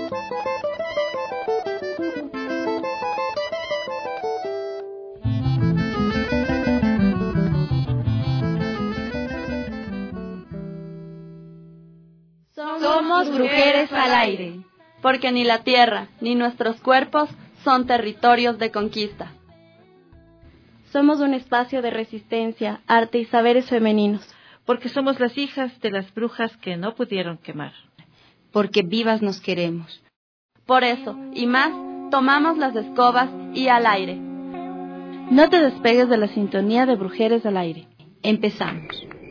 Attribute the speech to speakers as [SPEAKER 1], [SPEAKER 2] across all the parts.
[SPEAKER 1] Somos Brujeres al Aire, porque ni la tierra ni nuestros cuerpos son territorios de conquista.
[SPEAKER 2] Somos un espacio de resistencia, arte y saberes femeninos.
[SPEAKER 3] Porque somos las hijas de las brujas que no pudieron quemar.
[SPEAKER 4] Porque vivas nos queremos.
[SPEAKER 1] Por eso, y más, tomamos las escobas y al aire.
[SPEAKER 2] No te despegues de la sintonía de Brujeres al Aire.
[SPEAKER 4] Empezamos.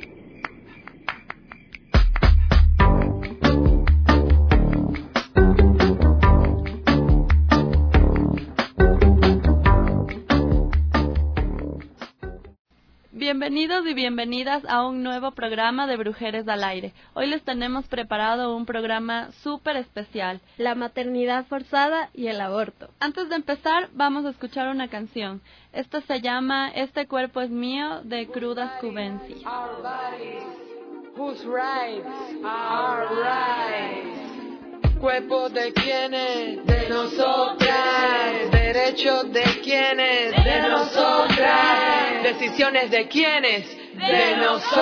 [SPEAKER 1] Bienvenidos y bienvenidas a un nuevo programa de Brujeres al Aire. Hoy les tenemos preparado un programa súper especial.
[SPEAKER 2] La maternidad forzada y el aborto.
[SPEAKER 1] Antes de empezar, vamos a escuchar una canción. Esta se llama Este cuerpo es mío, de Crudas Cubensis.
[SPEAKER 5] Our bodies, whose rights, our rights. Cuerpo de quienes, de nosotras. Derechos de quienes, de nosotras. Decisiones de quienes, de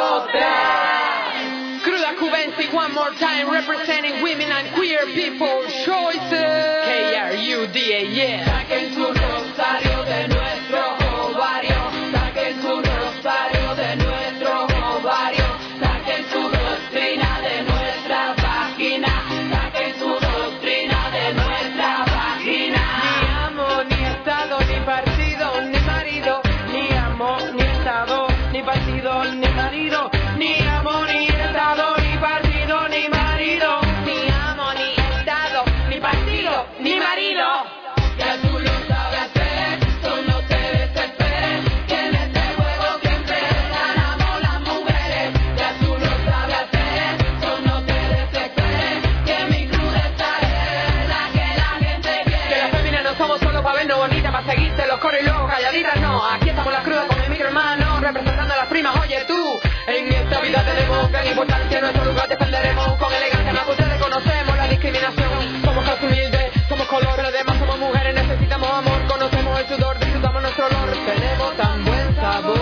[SPEAKER 5] nosotras. Cruda Cubensis, one more time, representing women and queer people's choices. KRUDA, yeah. Saquen su rosario de nuestro ovario. Saquen su rosario de nuestro ovario. Saquen su doctrina de nuestra vagina. Saquen su doctrina de nuestra vagina. Ni amo, ni estado, ni partido, ni marido. Ni amo, ni estado, ni partido, ni marido. Ni amo, ni estado, ni partido, ni marido. Ni amo, ni estado, ni partido, ni marido. Ya tú lo sabes hacer, solo te desesperes. Que en este juego siempre ganamos las mujeres. Ya tú lo sabes hacer, solo te desesperes. Que mi crudeza es la que la gente quiere. Que las féminas no somos solo para vernos bonitas, para seguirte los coros y luego calladitas, no. Aquí estamos las crudas con mi micro hermano, representando a las primas, oye tú. En esta vida tenemos gran importancia, en nuestro lugar defenderemos con elegancia, más que ustedes conocemos la discriminación. Somos clase humilde, somos color, además somos mujeres, necesitamos amor, conocemos el sudor, disfrutamos nuestro olor, tenemos tan buen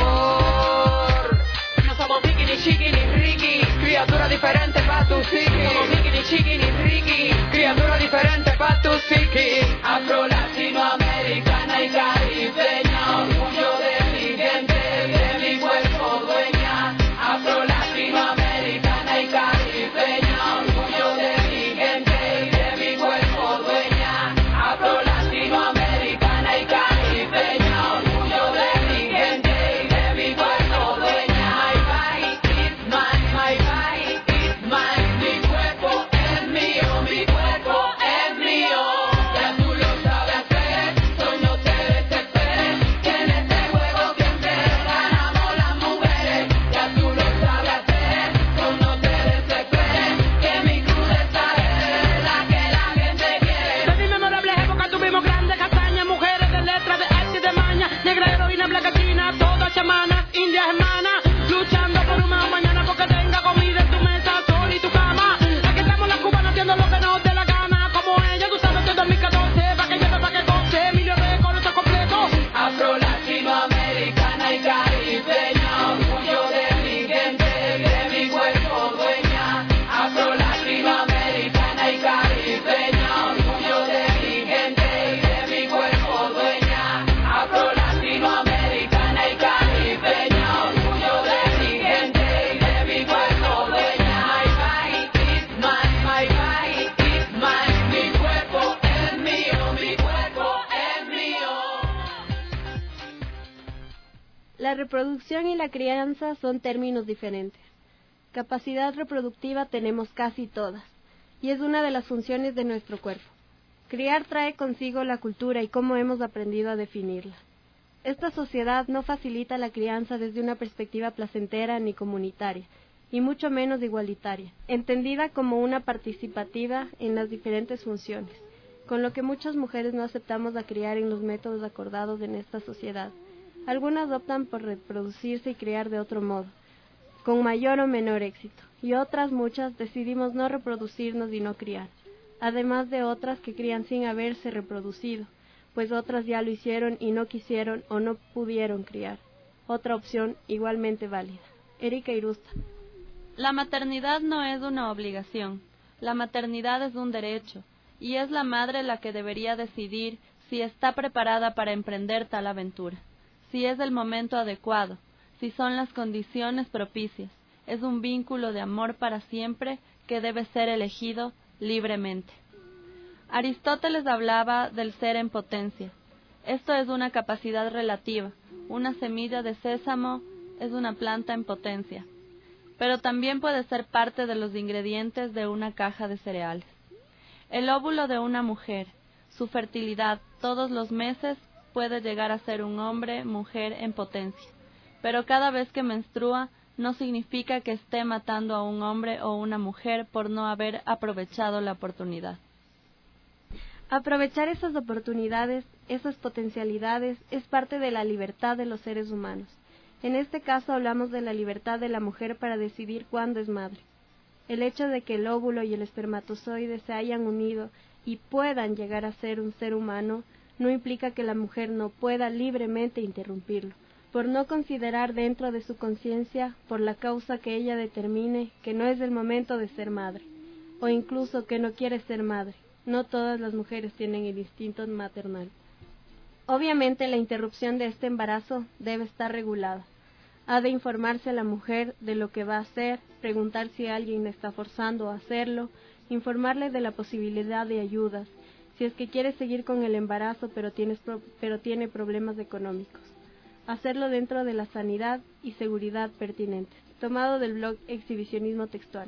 [SPEAKER 5] sabor. No somos Mickey, ni Chiqui, ni Ricky, criatura diferente pa' tu psiqui. Somos Mickey, ni Chiqui, ni Ricky, criatura diferente pa' tu psiqui. Afro, latinoamericana y caribeña, orgullo de mi gente, de mi cuerpo dueña. Afro, latinoamericana y caribeña, orgullo de mi gente y de mi cuerpo dueña. Afro, latinoamericana y caribeña, orgullo de mi gente y de mi cuerpo dueña. My body is mine, my body is mine. Mi cuerpo es mío, mi cuerpo es mío. Ya tú lo sabes hacer, solo te desesperes. Que en este juego siempre ganamos las mujeres. Ya tú lo sabes hacer, solo te desesperes. Que mi crudeza es la que la gente quiere. De mi memorable época tuvimos grandes castañas, mujeres de letra, de arte y de maña, negra heroína, blanca china, todas chamanas, indias hermanas, luchando por un mejor mañana porque tenga comida en tu mesa, sol y tu cama. Aquí estamos las cubanas haciendo lo que nos dé la gana, como ella, tú sabes, desde 2014, pa' que lleve, pa' que goce, Emilio con nuestro completo. Afro, latinoamericana y caribeña, orgullo de mi gente, de mi cuerpo dueña. Afro, latinoamericana y caribeña, orgullo de mi gente y de mi cuerpo dueña. Afro, latinoamericana y caribeña, orgullo de mi gente y de mi cuerpo dueña. My body is mine, my body is mine. Mi cuerpo es mío, mi cuerpo es mío.
[SPEAKER 2] La reproducción y la crianza son términos diferentes. Capacidad reproductiva tenemos casi todas, y es una de las funciones de nuestro cuerpo. Criar trae consigo la cultura y cómo hemos aprendido a definirla. Esta sociedad no facilita la crianza desde una perspectiva placentera ni comunitaria, y mucho menos igualitaria, entendida como una participativa en las diferentes funciones, con lo que muchas mujeres no aceptamos a criar en los métodos acordados en esta sociedad. Algunas optan por reproducirse y criar de otro modo, con mayor o menor éxito, y otras muchas decidimos no reproducirnos y no criar. además de otras que crían sin haberse reproducido, pues otras ya lo hicieron y no quisieron o no pudieron criar. Otra opción igualmente válida. Erika Irusta.
[SPEAKER 1] La maternidad no es una obligación, la maternidad es un derecho, y es la madre la que debería decidir si está preparada para emprender tal aventura, si es el momento adecuado, si son las condiciones propicias. Es un vínculo de amor para siempre que debe ser elegido libremente. Aristóteles hablaba del ser en potencia. Esto es una capacidad relativa. Una semilla de sésamo es una planta en potencia, pero también puede ser parte de los ingredientes de una caja de cereales. El óvulo de una mujer, su fertilidad todos los meses, puede llegar a ser un hombre, mujer en potencia, pero cada vez que menstrua no significa que esté matando a un hombre o una mujer por no haber aprovechado la oportunidad.
[SPEAKER 2] Aprovechar esas oportunidades, esas potencialidades, es parte de la libertad de los seres humanos. En este caso hablamos de la libertad de la mujer para decidir cuándo es madre. El hecho de que el óvulo y el espermatozoide se hayan unido y puedan llegar a ser un ser humano no implica que la mujer no pueda libremente interrumpirlo, por no considerar dentro de su conciencia, por la causa que ella determine, que no es el momento de ser madre, o incluso que no quiere ser madre. No todas las mujeres tienen el instinto maternal. Obviamente la interrupción de este embarazo debe estar regulada. Ha de informarse a la mujer de lo que va a hacer, preguntar si alguien la está forzando a hacerlo, informarle de la posibilidad de ayudas, si es que quiere seguir con el embarazo pero tiene problemas económicos. Hacerlo dentro de la sanidad y seguridad pertinentes. Tomado del blog Exhibicionismo Textual.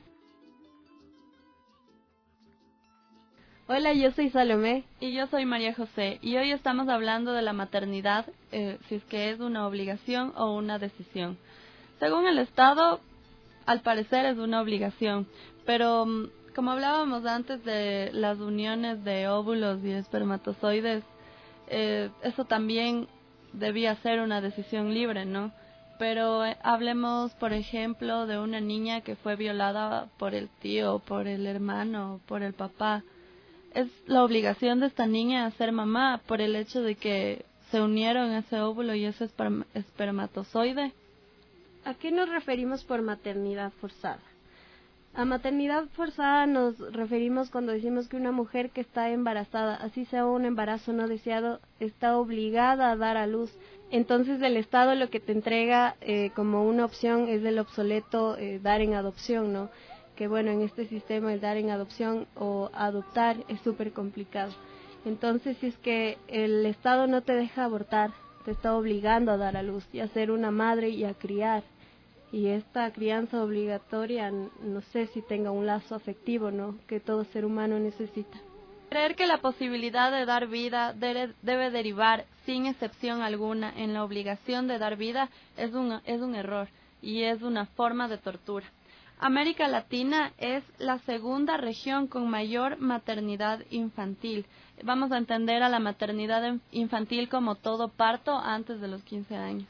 [SPEAKER 2] Hola, yo soy Salomé.
[SPEAKER 1] Y yo soy María José, y hoy estamos hablando de la maternidad, si es que es una obligación o una decisión. Según el Estado, al parecer es una obligación, pero como hablábamos antes de las uniones de óvulos y espermatozoides, eso también debía ser una decisión libre, ¿no? Pero hablemos, por ejemplo, de una niña que fue violada por el tío, por el hermano, por el papá. Es la obligación de esta niña ser mamá por el hecho de que se unieron ese óvulo y ese espermatozoide.
[SPEAKER 2] ¿A qué nos referimos por maternidad forzada? A maternidad forzada nos referimos cuando decimos que una mujer que está embarazada, así sea un embarazo no deseado, está obligada a dar a luz. Entonces el Estado lo que te entrega como una opción es el obsoleto dar en adopción, ¿no? Que bueno, en este sistema el dar en adopción o adoptar es súper complicado. Entonces, si es que el Estado no te deja abortar, te está obligando a dar a luz y a ser una madre y a criar. Y esta crianza obligatoria, no sé si tenga un lazo afectivo, ¿no? Que todo ser humano necesita.
[SPEAKER 1] Creer que la posibilidad de dar vida debe derivar, sin excepción alguna, en la obligación de dar vida es un error y es una forma de tortura. América Latina es la segunda región con mayor maternidad infantil. Vamos a entender a la maternidad infantil como todo parto antes de los 15 años.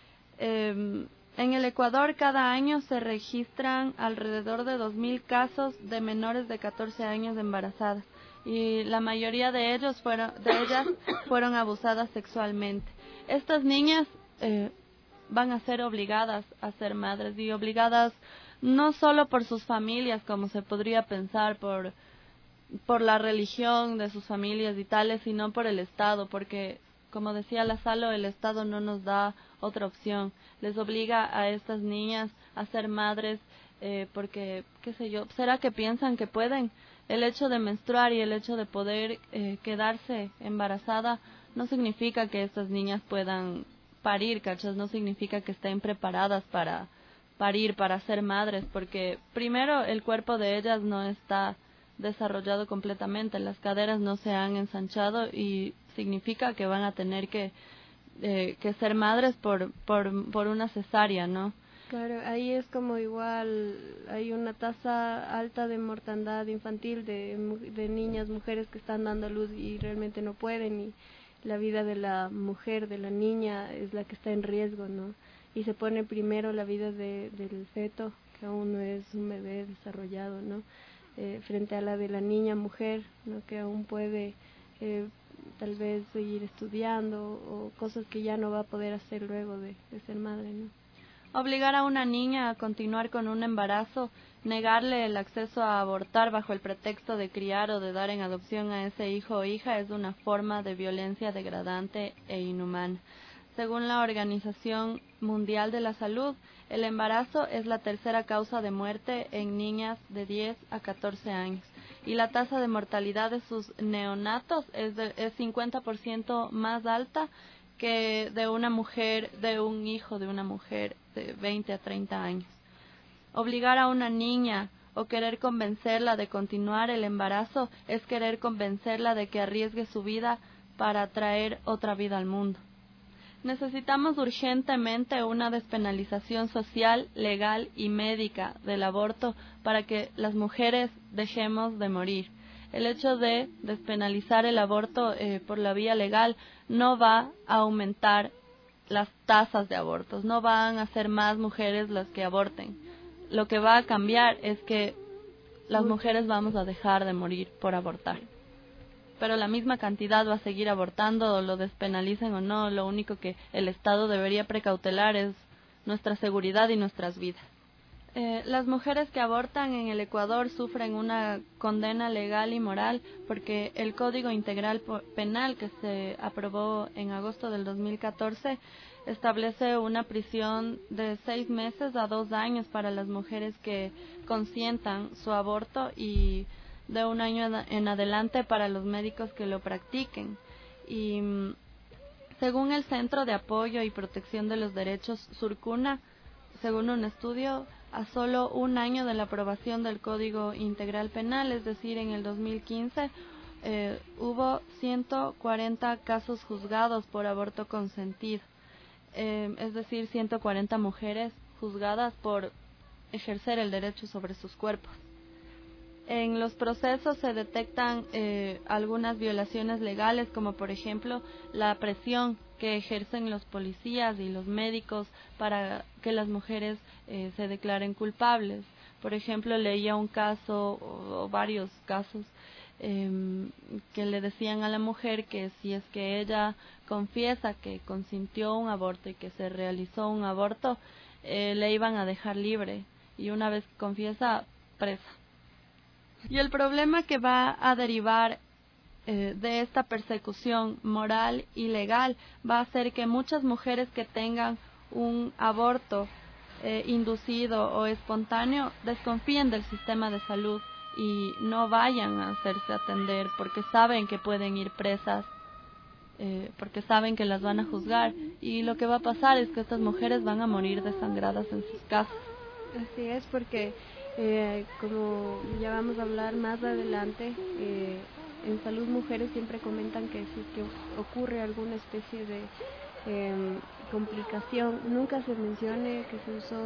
[SPEAKER 1] En el Ecuador cada año se registran alrededor de 2.000 casos de menores de 14 años embarazadas y la mayoría de ellas fueron abusadas sexualmente. Estas niñas van a ser obligadas a ser madres y obligadas no solo por sus familias, como se podría pensar, por la religión de sus familias y tales, sino por el Estado, porque, como decía la Salo, el Estado no nos da otra opción. Les obliga a estas niñas a ser madres porque, qué sé yo, ¿será que piensan que pueden? El hecho de menstruar y el hecho de poder quedarse embarazada no significa que estas niñas puedan parir, ¿cachas? No significa que estén preparadas para parir, para ser madres, porque primero el cuerpo de ellas no está desarrollado completamente, las caderas no se han ensanchado y significa que van a tener que ser madres por una cesárea, ¿no?
[SPEAKER 2] Claro, ahí es como igual, hay una tasa alta de mortandad infantil de niñas, mujeres que están dando a luz y realmente no pueden, y la vida de la mujer, de la niña, es la que está en riesgo, ¿no? Y se pone primero la vida del feto, que aún no es un bebé desarrollado, ¿no? frente a la de la niña mujer, ¿no? Que aún puede tal vez seguir estudiando o cosas que ya no va a poder hacer luego de ser madre, ¿no?
[SPEAKER 1] Obligar a una niña a continuar con un embarazo, negarle el acceso a abortar bajo el pretexto de criar o de dar en adopción a ese hijo o hija es una forma de violencia degradante e inhumana. Según la Organización Mundial de la Salud, el embarazo es la tercera causa de muerte en niñas de 10 a 14 años y la tasa de mortalidad de sus neonatos es 50% más alta que de una mujer, de un hijo de una mujer de 20 a 30 años. Obligar a una niña o querer convencerla de continuar el embarazo es querer convencerla de que arriesgue su vida para traer otra vida al mundo. Necesitamos urgentemente una despenalización social, legal y médica del aborto para que las mujeres dejemos de morir. El hecho de despenalizar el aborto por la vía legal no va a aumentar las tasas de abortos, no van a ser más mujeres las que aborten. Lo que va a cambiar es que las mujeres vamos a dejar de morir por abortar. Pero la misma cantidad va a seguir abortando, o lo despenalicen o no. Lo único que el Estado debería precautelar es nuestra seguridad y nuestras vidas. Las mujeres que abortan en el Ecuador sufren una condena legal y moral porque el Código Integral Penal que se aprobó en agosto del 2014 establece una prisión de 6 meses a 2 años para las mujeres que consientan su aborto y de 1 año en adelante para los médicos que lo practiquen. Y según el Centro de Apoyo y Protección de los Derechos Surcuna, según un estudio, a solo 1 año de la aprobación del Código Integral Penal, es decir, en el 2015, hubo 140 casos juzgados por aborto consentido, es decir, 140 mujeres juzgadas por ejercer el derecho sobre sus cuerpos. En los procesos se detectan algunas violaciones legales, como por ejemplo la presión que ejercen los policías y los médicos para que las mujeres se declaren culpables. Por ejemplo, leía un caso o varios casos que le decían a la mujer que si es que ella confiesa que consintió un aborto y que se realizó un aborto, le iban a dejar libre, y una vez que confiesa, presa. Y el problema que va a derivar de esta persecución moral y legal va a ser que muchas mujeres que tengan un aborto inducido o espontáneo desconfíen del sistema de salud y no vayan a hacerse atender porque saben que pueden ir presas, porque saben que las van a juzgar, y lo que va a pasar es que estas mujeres van a morir desangradas en sus casas.
[SPEAKER 2] Así es, porque como ya vamos a hablar más adelante, en Salud Mujeres siempre comentan que si es que ocurre alguna especie de complicación, nunca se mencione que se usó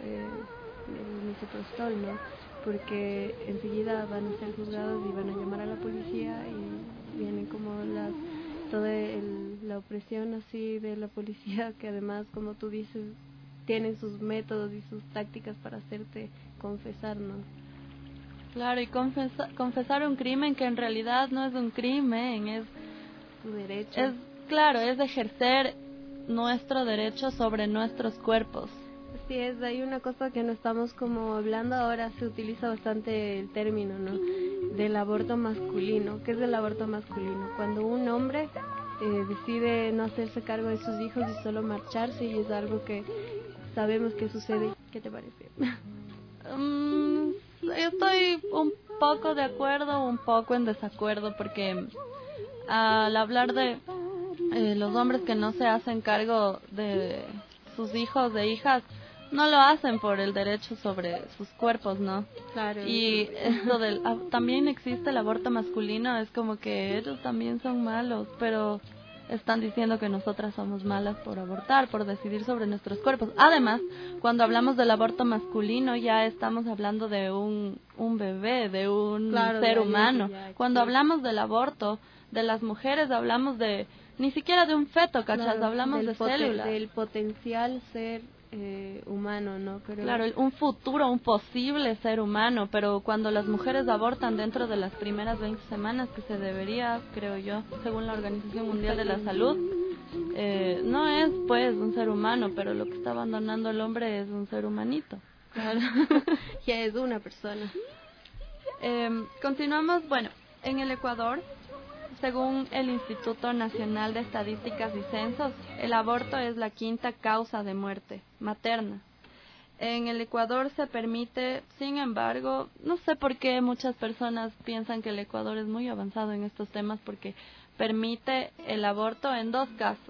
[SPEAKER 2] el misoprostol, ¿no? Porque enseguida van a ser juzgados y van a llamar a la policía y vienen como toda la opresión así de la policía, que además, como tú dices, tienen sus métodos y sus tácticas para hacerte confesar, ¿no?
[SPEAKER 1] Claro, y confesar un crimen que en realidad no es un crimen, es
[SPEAKER 2] tu derecho.
[SPEAKER 1] Claro, es ejercer nuestro derecho sobre nuestros cuerpos.
[SPEAKER 2] Así es, hay una cosa que no estamos como hablando ahora, se utiliza bastante el término, ¿no? Del aborto masculino. ¿Qué es el aborto masculino? Cuando un hombre decide no hacerse cargo de sus hijos y solo marcharse, y es algo que sabemos que sucede. ¿Qué te parece?
[SPEAKER 1] Yo estoy un poco de acuerdo, un poco en desacuerdo, porque al hablar de los hombres que no se hacen cargo de sus hijos, de hijas, no lo hacen por el derecho sobre sus cuerpos, ¿no?
[SPEAKER 2] Claro.
[SPEAKER 1] Y esto también existe el aborto masculino, es como que ellos también son malos, pero están diciendo que nosotras somos malas por abortar, por decidir sobre nuestros cuerpos. Además, cuando hablamos del aborto masculino ya estamos hablando de un bebé, de un ser humano. Cuando hablamos del aborto de las mujeres hablamos de ni siquiera de un feto, ¿cachas?
[SPEAKER 2] Claro,
[SPEAKER 1] hablamos de células.
[SPEAKER 2] Del potencial ser humano, ¿no? Pero...
[SPEAKER 1] Claro, un futuro, un posible ser humano, pero cuando las mujeres abortan dentro de las primeras 20 semanas, que se debería, creo yo, según la Organización Mundial de la Salud, no es pues un ser humano, pero lo que está abandonando el hombre es un ser humanito.
[SPEAKER 2] Claro, ya es una persona.
[SPEAKER 1] Continuamos, bueno, en el Ecuador, según el Instituto Nacional de Estadísticas y Censos, el aborto es la 5ª causa de muerte materna. En el Ecuador se permite, sin embargo, no sé por qué muchas personas piensan que el Ecuador es muy avanzado en estos temas, porque permite el aborto en 2 casos.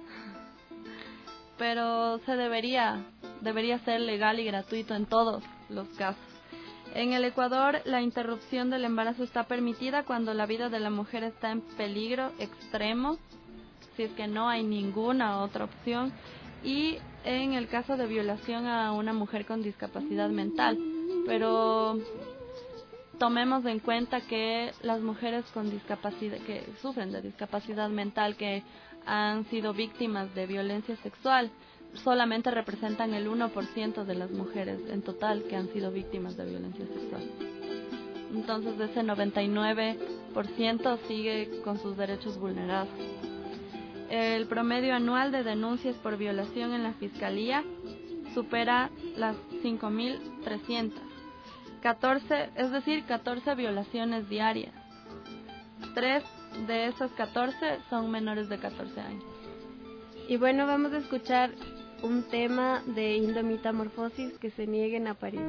[SPEAKER 1] Pero debería ser legal y gratuito en todos los casos. En el Ecuador, la interrupción del embarazo está permitida cuando la vida de la mujer está en peligro extremo, si es que no hay ninguna otra opción, y en el caso de violación a una mujer con discapacidad mental. Pero tomemos en cuenta que las mujeres con discapacidad, que sufren de discapacidad mental, que han sido víctimas de violencia sexual, solamente representan el 1% de las mujeres en total que han sido víctimas de violencia sexual. Entonces, ese 99% sigue con sus derechos vulnerados. El promedio anual de denuncias por violación en la Fiscalía supera las 5.300. 14 violaciones diarias. 3 de esas 14 son menores de 14 años.
[SPEAKER 2] Y bueno, vamos a escuchar un tema de Indometamorfosis, Que se nieguen a parir.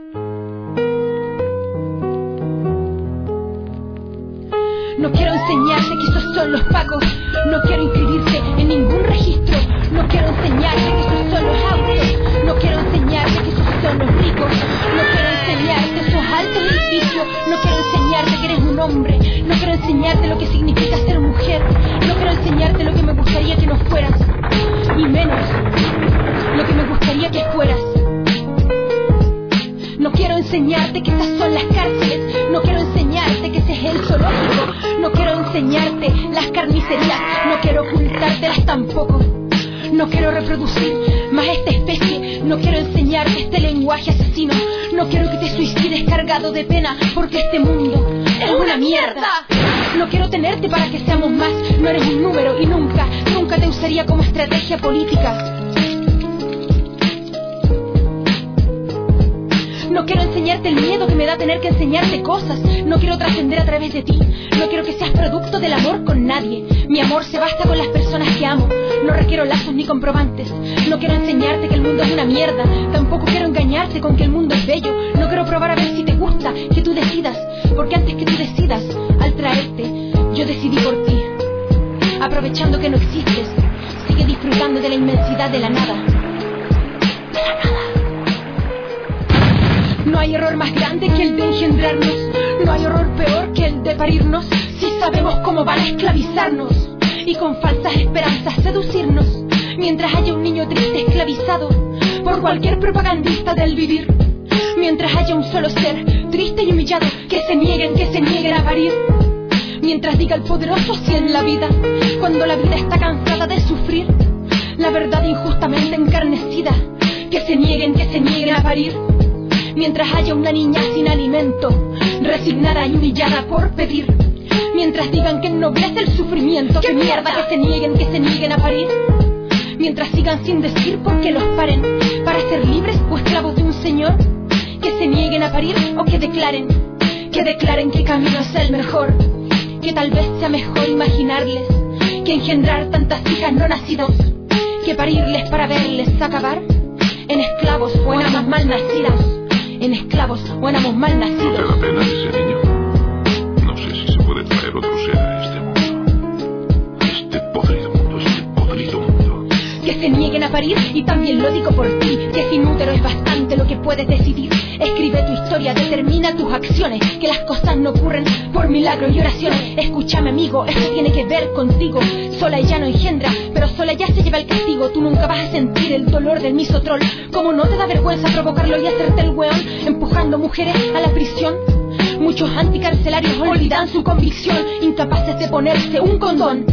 [SPEAKER 6] No quiero enseñarte que esos son los pagos, no quiero inscribirte en ningún registro, no quiero enseñarte que esos son los autos, no quiero enseñarte que esos son los ricos, no quiero enseñarte esos altos edificios, no quiero enseñarte que eres un hombre, no quiero enseñarte lo que significa ser mujer, no quiero enseñarte lo que me gustaría que no fueras, y menos lo que me gustaría que fueras. No quiero enseñarte que estas son las cárceles, no quiero enseñarte que ese es el zoológico, no quiero enseñarte las carnicerías, no quiero ocultártelas tampoco. No quiero reproducir más esta especie, no quiero enseñarte este lenguaje asesino, no quiero que te suicides cargado de pena, porque este mundo es una mierda. No quiero tenerte para que seamos más, no eres un número y nunca te usaría como estrategia política. No quiero enseñarte el miedo que me da tener que enseñarte cosas. No quiero trascender a través de ti. No quiero que seas producto del amor con nadie. Mi amor se basta con las personas que amo. No requiero lazos ni comprobantes. No quiero enseñarte que el mundo es una mierda. Tampoco quiero engañarte con que el mundo es bello. No quiero probar a ver si te gusta, que tú decidas. Porque antes que tú decidas, al traerte, yo decidí por ti. Aprovechando que no existes, sigue disfrutando de la inmensidad de la nada. De la nada. No hay error más grande que el de engendrarnos. No hay horror peor que el de parirnos. Si sabemos cómo van a esclavizarnos y con falsas esperanzas seducirnos, mientras haya un niño triste esclavizado por cualquier propagandista del vivir, mientras haya un solo ser triste y humillado que se nieguen a parir, mientras diga el poderoso sí en la vida, cuando la vida está cansada de sufrir, la verdad injustamente encarnecida, que se nieguen a parir. Mientras haya una niña sin alimento, resignada y humillada por pedir, mientras digan que ennoblece el sufrimiento, ¡qué mierda! Que se nieguen a parir. Mientras sigan sin decir por qué los paren, para ser libres o esclavos de un señor, que se nieguen a parir o que declaren que camino es el mejor, que tal vez sea mejor imaginarles que engendrar tantas hijas no nacidas, que parirles para verles acabar en esclavos o en amos mal nacidas. En esclavos o en amos mal nacidos.
[SPEAKER 7] ¿No te da pena de ese niño? No sé si se puede traer otro ser a este mundo. A este podrido mundo.
[SPEAKER 6] Que se nieguen a parir, y también lo digo por ti, que sin útero es bastante lo que puedes decidir. Escribe tu historia, determina tus acciones, que las cosas no ocurren por milagro y oraciones. Escúchame amigo, esto tiene que ver contigo. Sola ella no engendra, pero sola ella se lleva el castigo. Tú nunca vas a sentir el dolor del misotrol. ¿Cómo no te da vergüenza provocarlo y hacerte el weón, empujando mujeres a la prisión? Muchos anticarcelarios olvidan su convicción, incapaces de ponerse un condón.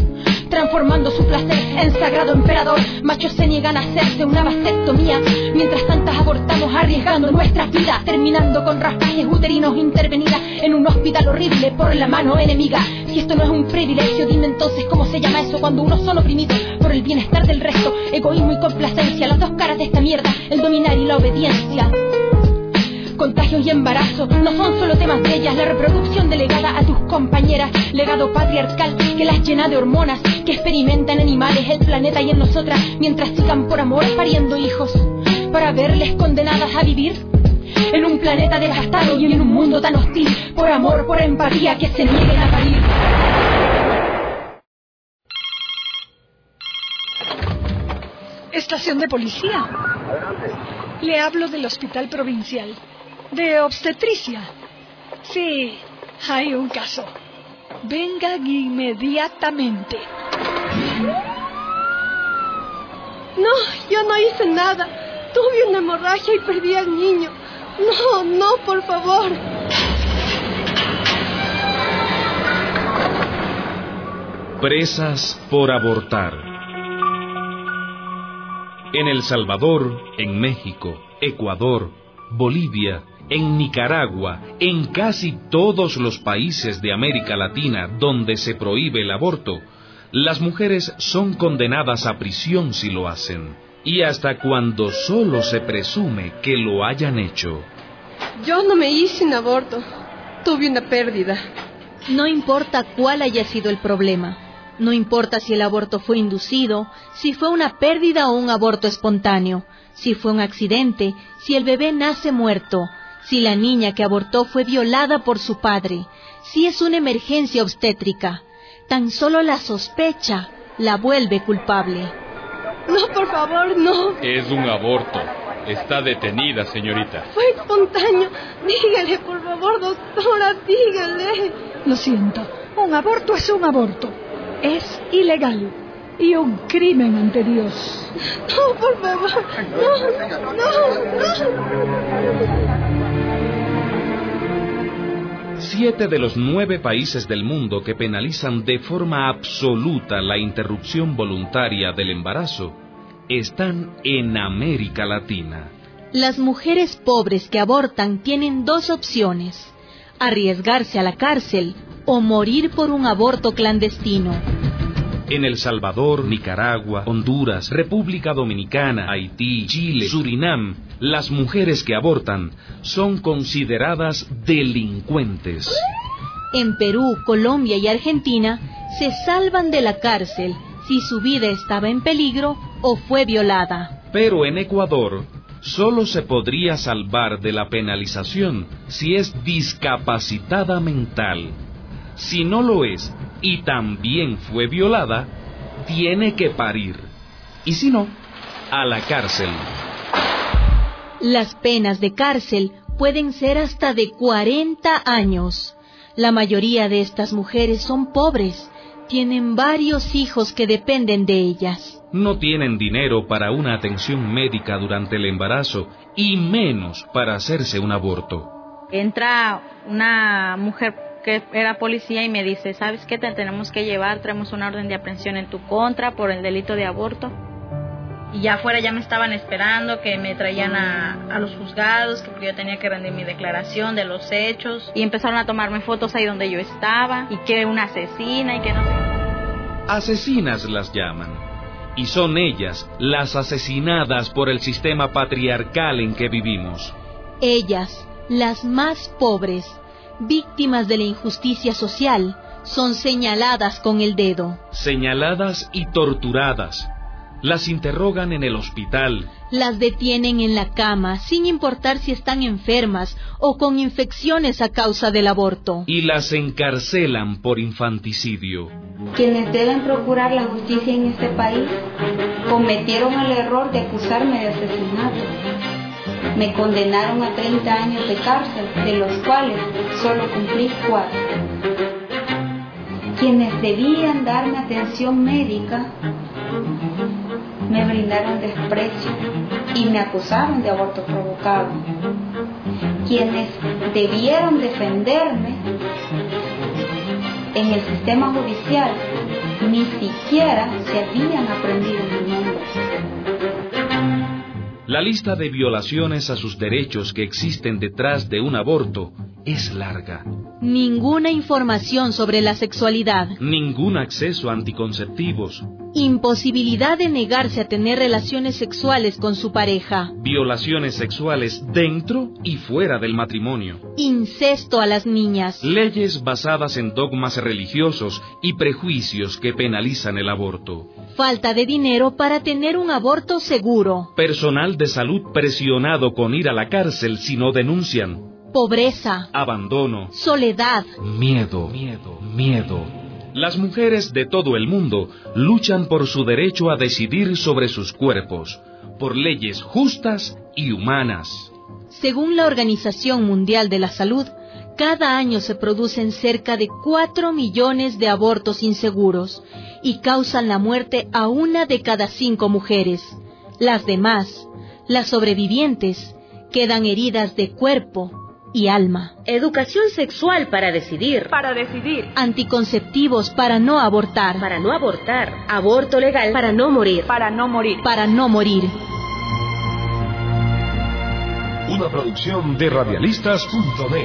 [SPEAKER 6] transformando su placer en sagrado emperador. Machos se niegan a hacerse una vasectomía, mientras tantas abortamos arriesgando nuestras vidas, terminando con raspajes uterinos intervenidas en un hospital horrible por la mano enemiga. Si esto no es un privilegio, dime entonces cómo se llama eso cuando unos son oprimidos por el bienestar del resto. Egoísmo y complacencia, las dos caras de esta mierda, el dominar y la obediencia. Contagios y embarazo no son solo temas de ellas, la reproducción delegada a tus compañeras, legado patriarcal que las llena de hormonas, que experimentan animales, el planeta y en nosotras, mientras sigan por amor pariendo hijos, para verles condenadas a vivir en un planeta devastado y en un mundo tan hostil, por amor, por empatía, que se nieguen a parir.
[SPEAKER 8] Estación de policía. Le hablo del hospital provincial. De obstetricia. Sí, hay un caso. Venga inmediatamente.
[SPEAKER 2] No, yo no hice nada. Tuve una hemorragia y perdí al niño. No, por favor.
[SPEAKER 9] Presas por abortar. En El Salvador, en México, Ecuador, Bolivia, en Nicaragua, en casi todos los países de América Latina donde se prohíbe el aborto, las mujeres son condenadas a prisión si lo hacen, y hasta cuando solo se presume que lo hayan hecho.
[SPEAKER 2] Yo no me hice un aborto. Tuve una pérdida.
[SPEAKER 10] No importa cuál haya sido el problema. No importa si el aborto fue inducido, si fue una pérdida o un aborto espontáneo, si fue un accidente, si el bebé nace muerto, si la niña que abortó fue violada por su padre, si es una emergencia obstétrica. Tan solo la sospecha la vuelve culpable.
[SPEAKER 2] No, por favor, no.
[SPEAKER 11] Es un aborto. Está detenida, señorita.
[SPEAKER 2] Fue espontáneo. Dígale, por favor, doctora, dígale.
[SPEAKER 8] Lo siento. Un aborto es un aborto. Es ilegal y un crimen ante Dios.
[SPEAKER 2] No, por favor.
[SPEAKER 9] No. 7 de los 9 países del mundo que penalizan de forma absoluta la interrupción voluntaria del embarazo están en América Latina.
[SPEAKER 10] Las mujeres pobres que abortan tienen 2 opciones: arriesgarse a la cárcel o morir por un aborto clandestino.
[SPEAKER 9] En El Salvador, Nicaragua, Honduras, República Dominicana, Haití, Chile, Surinam, las mujeres que abortan son consideradas delincuentes.
[SPEAKER 10] En Perú, Colombia y Argentina se salvan de la cárcel si su vida estaba en peligro o fue violada.
[SPEAKER 9] Pero en Ecuador solo se podría salvar de la penalización si es discapacitada mental. Si no lo es y también fue violada, tiene que parir. Y si no, a la cárcel.
[SPEAKER 10] Las penas de cárcel pueden ser hasta de 40 años. La mayoría de estas mujeres son pobres. Tienen varios hijos que dependen de ellas.
[SPEAKER 9] No tienen dinero para una atención médica durante el embarazo y menos para hacerse un aborto.
[SPEAKER 12] Entra una mujer que era policía y me dice: ¿sabes qué? Te tenemos que llevar, traemos una orden de aprehensión en tu contra por el delito de aborto. Y ya afuera ya me estaban esperando, que me traían a los juzgados, que yo tenía que rendir mi declaración de los hechos. Y empezaron a tomarme fotos ahí donde yo estaba, y que una asesina y que no sé.
[SPEAKER 9] Asesinas las llaman. Y son ellas las asesinadas por el sistema patriarcal en que vivimos.
[SPEAKER 10] Ellas, las más pobres, víctimas de la injusticia social, son señaladas con el dedo.
[SPEAKER 9] Señaladas y torturadas. Las interrogan en el hospital.
[SPEAKER 10] Las detienen en la cama, sin importar si están enfermas o con infecciones a causa del aborto.
[SPEAKER 9] Y las encarcelan por infanticidio.
[SPEAKER 4] Quienes deben procurar la justicia en este país cometieron el error de acusarme de asesinato. Me condenaron a 30 años de cárcel, de los cuales solo cumplí 4. Quienes debían darme atención médica me brindaron desprecio y me acusaron de aborto provocado. Quienes debieron defenderme en el sistema judicial ni siquiera se habían aprendido mi nombre.
[SPEAKER 9] La lista de violaciones a sus derechos que existen detrás de un aborto es larga.
[SPEAKER 10] Ninguna información sobre la sexualidad.
[SPEAKER 9] Ningún acceso a anticonceptivos.
[SPEAKER 10] Imposibilidad de negarse a tener relaciones sexuales con su pareja.
[SPEAKER 9] Violaciones sexuales dentro y fuera del matrimonio.
[SPEAKER 10] Incesto a las niñas.
[SPEAKER 9] Leyes basadas en dogmas religiosos y prejuicios que penalizan el aborto.
[SPEAKER 10] Falta de dinero para tener un aborto seguro.
[SPEAKER 9] Personal de salud presionado con ir a la cárcel si no denuncian.
[SPEAKER 10] Pobreza.
[SPEAKER 9] Abandono.
[SPEAKER 10] Soledad.
[SPEAKER 9] Miedo. Las mujeres de todo el mundo luchan por su derecho a decidir sobre sus cuerpos, por leyes justas y humanas.
[SPEAKER 10] Según la Organización Mundial de la Salud, cada año se producen cerca de 4 millones de abortos inseguros y causan la muerte a 1 de cada 5 mujeres. Las demás, las sobrevivientes, quedan heridas de cuerpo y alma.
[SPEAKER 13] Educación sexual para decidir.
[SPEAKER 10] Anticonceptivos para no abortar.
[SPEAKER 13] Aborto legal para no morir.
[SPEAKER 7] Una producción de radialistas.net.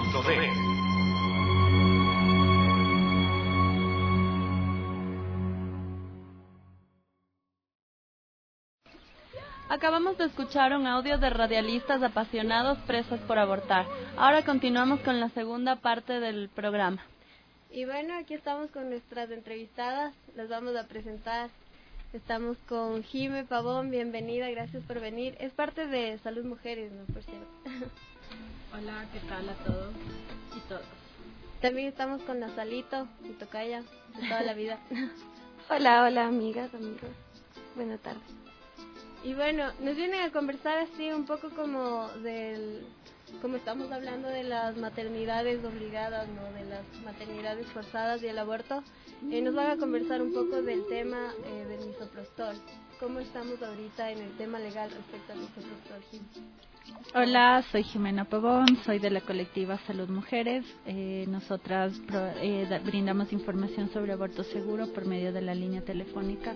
[SPEAKER 1] Acabamos de escuchar un audio de radialistas apasionados presas por abortar. Ahora continuamos con la segunda parte del programa.
[SPEAKER 2] Y bueno, aquí estamos con nuestras entrevistadas, las vamos a presentar. Estamos con Jime Pavón, bienvenida, gracias por venir. Es parte de Salud Mujeres, ¿no? Por cierto.
[SPEAKER 14] Hola, ¿qué tal a todos y todas?
[SPEAKER 2] También estamos con Nazalito, mi tocaya, de toda la vida.
[SPEAKER 15] Hola, amigas, amigos. Buenas tardes.
[SPEAKER 2] Y bueno, nos vienen a conversar así un poco como estamos hablando de las maternidades obligadas, ¿no? De las maternidades forzadas y el aborto. Nos van a conversar un poco del tema del misoprostol. ¿Cómo estamos ahorita en el tema legal respecto al misoprostol, Jim?
[SPEAKER 14] Hola, soy Jimena Pavón, soy de la colectiva Salud Mujeres. Nosotras brindamos información sobre aborto seguro por medio de la línea telefónica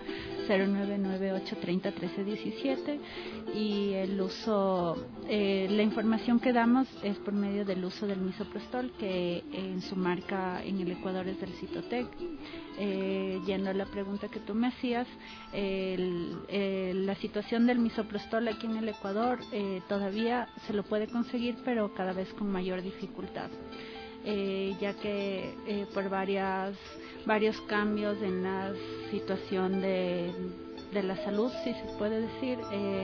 [SPEAKER 14] 0998301317 y el uso, la información que damos es por medio del uso del misoprostol, que en su marca en el Ecuador es del Citotec. Yendo a la pregunta que tú me hacías, la situación del misoprostol aquí en el Ecuador todavía se lo puede conseguir, pero cada vez con mayor dificultad, ya que por varios cambios en la situación de la salud, si se puede decir,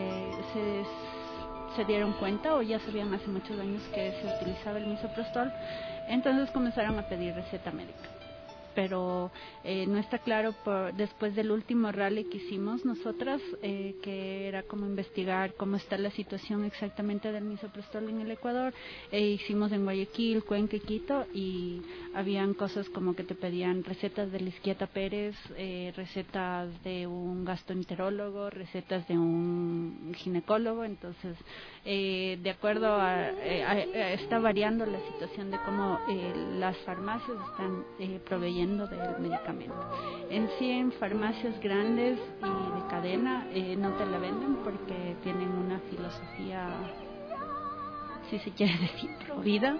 [SPEAKER 14] se dieron cuenta, o ya sabían hace muchos años que se utilizaba el misoprostol, entonces comenzaron a pedir receta médica. Pero no está claro después del último rally que hicimos nosotras, que era como investigar cómo está la situación exactamente del misoprostol en el Ecuador. Hicimos en Guayaquil, Cuenca y Quito, y habían cosas como que te pedían recetas de Lisquieta Pérez, recetas de un gastroenterólogo, recetas de un ginecólogo. Entonces, de acuerdo está variando la situación de cómo las farmacias están proveyendo del medicamento. En sí, en farmacias grandes y de cadena no te la venden porque tienen una filosofía, si se quiere decir, provida,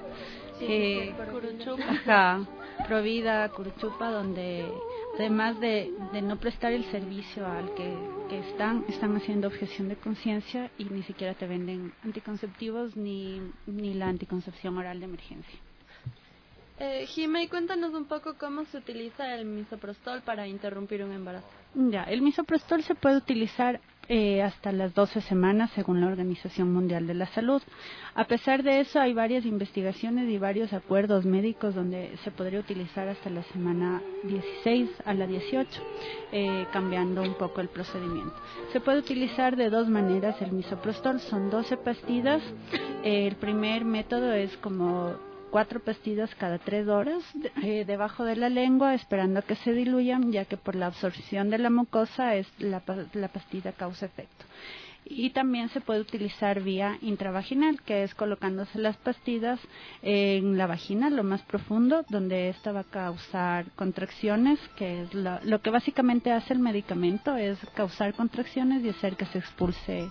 [SPEAKER 14] provida, curuchupa, donde además de no prestar el servicio al que están haciendo objeción de conciencia, y ni siquiera te venden anticonceptivos ni la anticoncepción oral de emergencia.
[SPEAKER 1] Jimé, cuéntanos un poco cómo se utiliza el misoprostol para interrumpir un embarazo.
[SPEAKER 14] Ya, el misoprostol se puede utilizar hasta las 12 semanas según la Organización Mundial de la Salud. A pesar de eso, hay varias investigaciones y varios acuerdos médicos donde se podría utilizar hasta la semana 16 a la 18, cambiando un poco el procedimiento. Se puede utilizar de 2 maneras el misoprostol, son 12 pastillas. El primer método es como 4 pastillas cada 3 horas debajo de la lengua, esperando a que se diluyan, ya que por la absorción de la mucosa la pastilla causa efecto. Y también se puede utilizar vía intravaginal, que es colocándose las pastillas en la vagina, lo más profundo, donde esta va a causar contracciones, que es lo que básicamente hace el medicamento, es causar contracciones y hacer que se expulse.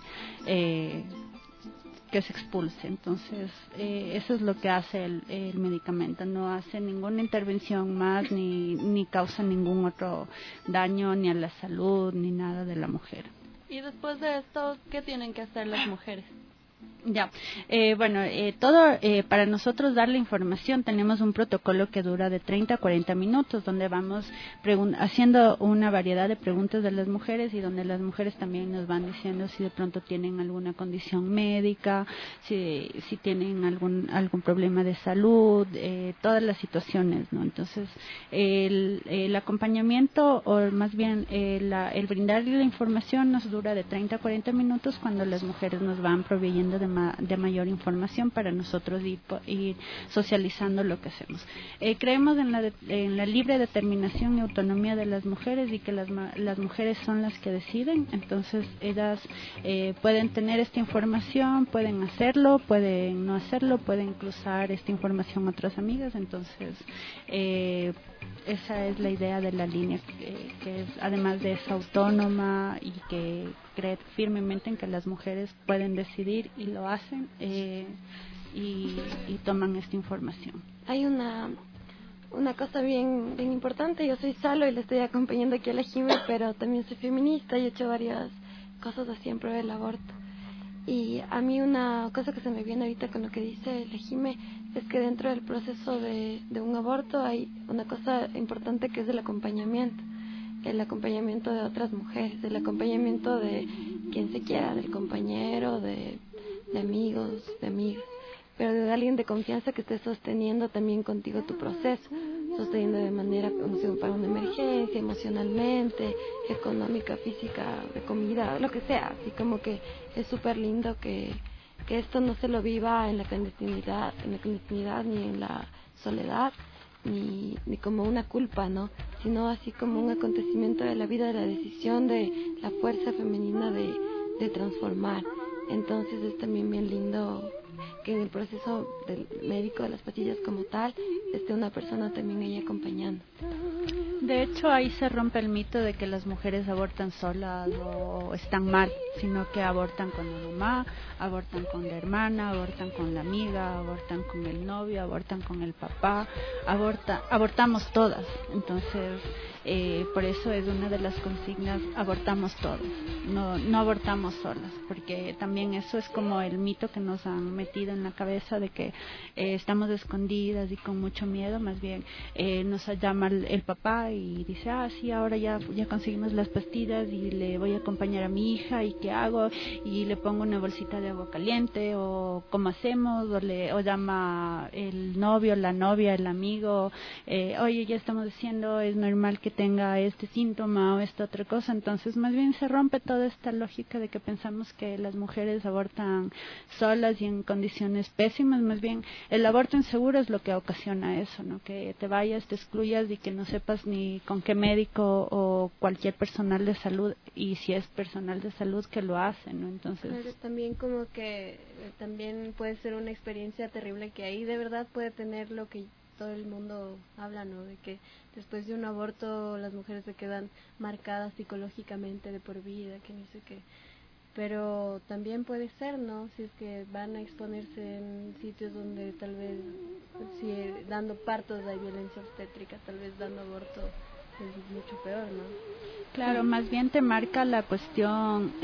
[SPEAKER 14] Entonces eso es lo que hace el medicamento, no hace ninguna intervención más ni causa ningún otro daño ni a la salud ni nada de la mujer.
[SPEAKER 1] Y después de esto, ¿qué tienen que hacer las mujeres?
[SPEAKER 14] Ya, para nosotros dar la información tenemos un protocolo que dura de 30 a 40 minutos, donde vamos haciendo una variedad de preguntas de las mujeres y donde las mujeres también nos van diciendo si de pronto tienen alguna condición médica, si tienen algún problema de salud, todas las situaciones, ¿no? Entonces, el acompañamiento, o más bien el brindarle la información nos dura de 30 a 40 minutos cuando las mujeres nos van proveyendo de mayor información para nosotros ir socializando lo que hacemos. Creemos en la libre determinación y autonomía de las mujeres y que las mujeres son las que deciden, entonces ellas pueden tener esta información, pueden hacerlo, pueden no hacerlo, pueden cruzar esta información a otras amigas, entonces esa es la idea de la línea, que es, además de es autónoma y que cree firmemente en que las mujeres pueden decidir y lo hacen y toman esta información.
[SPEAKER 15] Hay una cosa bien importante. Yo soy Salo y le estoy acompañando aquí a la Jime, pero también soy feminista y he hecho varias cosas así en pro del aborto. Y a mí una cosa que se me viene ahorita con lo que dice la Jime es que dentro del proceso de un aborto hay una cosa importante que es el acompañamiento de otras mujeres, el acompañamiento de quien se quiera, del compañero, de amigos, de amigas, pero de alguien de confianza que esté sosteniendo también contigo tu proceso, sosteniendo de manera para una emergencia, emocionalmente, económica, física, de comida, lo que sea. Así como que es súper lindo que esto no se lo viva en la clandestinidad ni en la soledad, ni como una culpa, ¿no? Sino así como un acontecimiento de la vida, de la decisión, de la fuerza femenina de transformar. Entonces es también bien lindo que en el proceso del médico de las pastillas como tal esté una persona también ahí acompañando.
[SPEAKER 14] De hecho, ahí se rompe el mito de que las mujeres abortan solas o están mal, sino que abortan con la mamá, abortan con la hermana, abortan con la amiga, abortan con el novio, abortan con el papá, abortamos todas. Entonces, por eso es una de las consignas, abortamos todas, no abortamos solas, porque también eso es como el mito que nos han metido en la cabeza de que estamos escondidas y con mucho miedo. Más bien nos llama el papá y dice, sí, ahora ya conseguimos las pastillas y le voy a acompañar a mi hija, y qué hago, y le pongo una bolsita de agua caliente, o cómo hacemos, o llama el novio, la novia, el amigo, oye, ya estamos diciendo, es normal que tenga este síntoma o esta otra cosa. Entonces más bien se rompe toda esta lógica de que pensamos que las mujeres abortan solas y en condiciones pésimas. Más bien el aborto inseguro es lo que ocasiona eso, ¿no? Que te vayas, te excluyas y que no sepas ni con qué médico o cualquier personal de salud, y si es personal de salud que lo hace, ¿no? Entonces
[SPEAKER 2] pero también como que también puede ser una experiencia terrible, que ahí de verdad puede tener lo que todo el mundo habla, ¿no? De que después de un aborto las mujeres se quedan marcadas psicológicamente de por vida, que no sé qué. Pero también puede ser, ¿no? Si es que van a exponerse en sitios donde tal vez, si dando partos hay violencia obstétrica, tal vez dando aborto es mucho peor, ¿no?
[SPEAKER 14] Claro, más bien te marca la cuestión,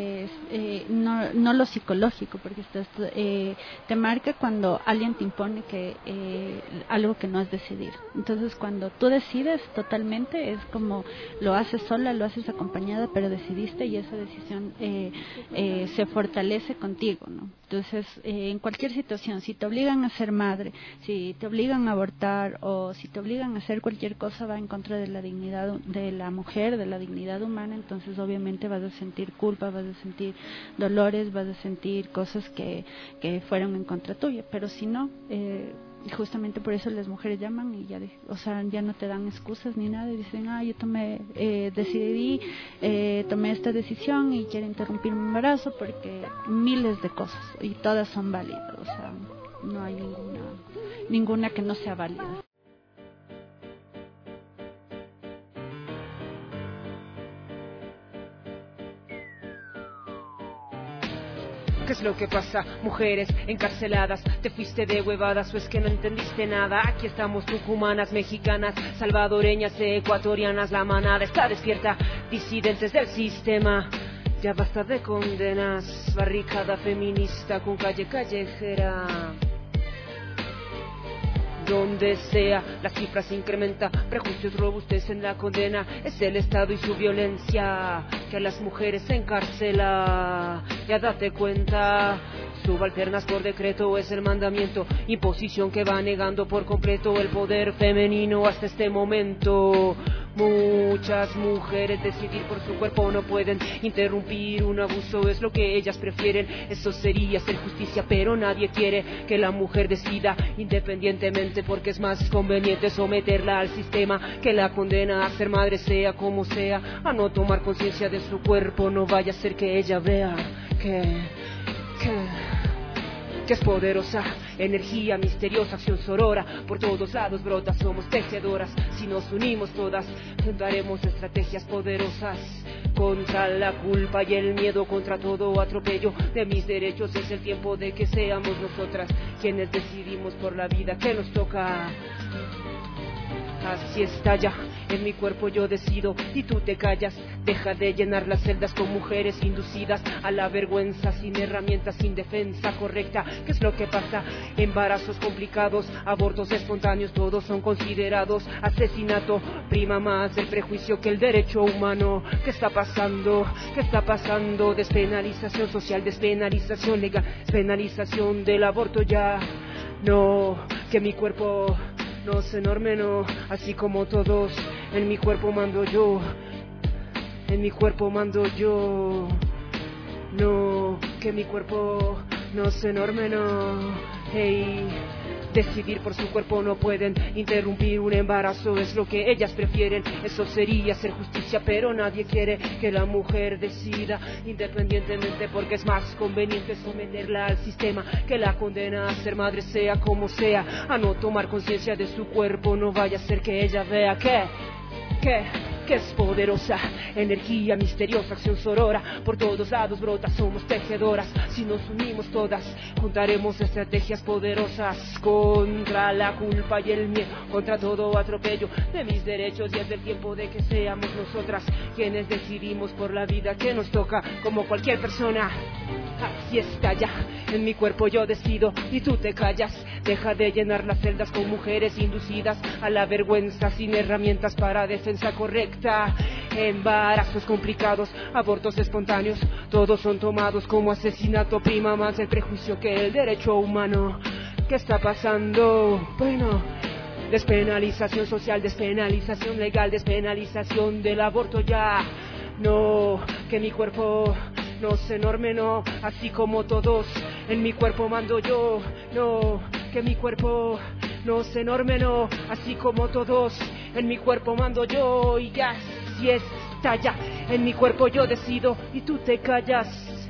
[SPEAKER 14] no lo psicológico, porque te marca cuando alguien te impone que algo que no es decidir. Entonces, cuando tú decides totalmente, es como lo haces sola, lo haces acompañada, pero decidiste, y esa decisión se fortalece contigo, ¿no? Entonces, en cualquier situación, si te obligan a ser madre, si te obligan a abortar, o si te obligan a hacer cualquier cosa va en contra de la dignidad de la mujer, de la dignidad humana, entonces obviamente vas a sentir culpa, vas a sentir dolores, vas a sentir cosas que fueron en contra tuya. Pero si no, Y justamente por eso las mujeres llaman y ya no te dan excusas ni nada y dicen, yo decidí, tomé esta decisión y quiero interrumpir mi embarazo porque miles de cosas y todas son válidas, o sea, no hay ninguna que no sea válida.
[SPEAKER 16] ¿Qué es lo que pasa? Mujeres encarceladas, te fuiste de huevadas o es que no entendiste nada. Aquí estamos tucumanas, mexicanas, salvadoreñas, ecuatorianas, la manada está despierta, disidentes del sistema. Ya basta de condenas, barricada feminista con calle callejera. Donde sea, la cifra se incrementa, prejuicios robustes en la condena, es el Estado y su violencia que a las mujeres encarcela. Ya date cuenta, subalternas por decreto es el mandamiento, imposición que va negando por completo el poder femenino hasta este momento. Muchas mujeres decidir por su cuerpo no pueden, interrumpir un abuso es lo que ellas prefieren, eso sería hacer justicia, pero nadie quiere que la mujer decida independientemente porque es más conveniente someterla al sistema que la condena a ser madre sea como sea, a no tomar conciencia de su cuerpo, no vaya a ser que ella vea que es poderosa, energía misteriosa, acción sorora, por todos lados brota, somos tejedoras, si nos unimos todas, juntaremos estrategias poderosas, contra la culpa y el miedo, contra todo atropello de mis derechos, es el tiempo de que seamos nosotras, quienes decidimos por la vida que nos toca. Así está ya, en mi cuerpo yo decido y tú te callas. Deja de llenar las celdas con mujeres inducidas a la vergüenza, sin herramientas, sin defensa correcta. ¿Qué es lo que pasa? Embarazos complicados, abortos espontáneos, todos son considerados asesinato. Prima más el prejuicio que el derecho humano. ¿Qué está pasando? ¿Qué está pasando? Despenalización social, despenalización legal, despenalización del aborto ya. No, que mi cuerpo no es enorme, no, así como todos, en mi cuerpo mando yo, en mi cuerpo mando yo, no, que mi cuerpo no es enorme, no, hey, decidir por su cuerpo no pueden, interrumpir un embarazo es lo que ellas prefieren, eso sería hacer justicia, pero nadie quiere que la mujer decida independientemente porque es más conveniente someterla al sistema que la condena a ser madre sea como sea, a no tomar conciencia de su cuerpo, no vaya a ser que ella vea que es poderosa, energía misteriosa, acción sorora, por todos lados brota, somos tejedoras, si nos unimos todas, juntaremos estrategias poderosas, contra la culpa y el miedo, contra todo atropello de mis derechos, y es el tiempo de que seamos nosotras, quienes decidimos por la vida que nos toca, como cualquier persona. Así está ya, en mi cuerpo yo decido y tú te callas, deja de llenar las celdas con mujeres inducidas a la vergüenza, sin herramientas para defensa correcta, embarazos complicados, abortos espontáneos, todos son tomados como asesinato, prima más el prejuicio que el derecho humano. ¿Qué está pasando? Bueno, despenalización social, despenalización legal, despenalización del aborto ya. No, que mi cuerpo no es enorme, no, así como todos, en mi cuerpo mando yo, no, que mi cuerpo no es enorme, no, así como todos, en mi cuerpo mando yo, y ya, si está ya, en mi cuerpo yo decido, y tú te callas.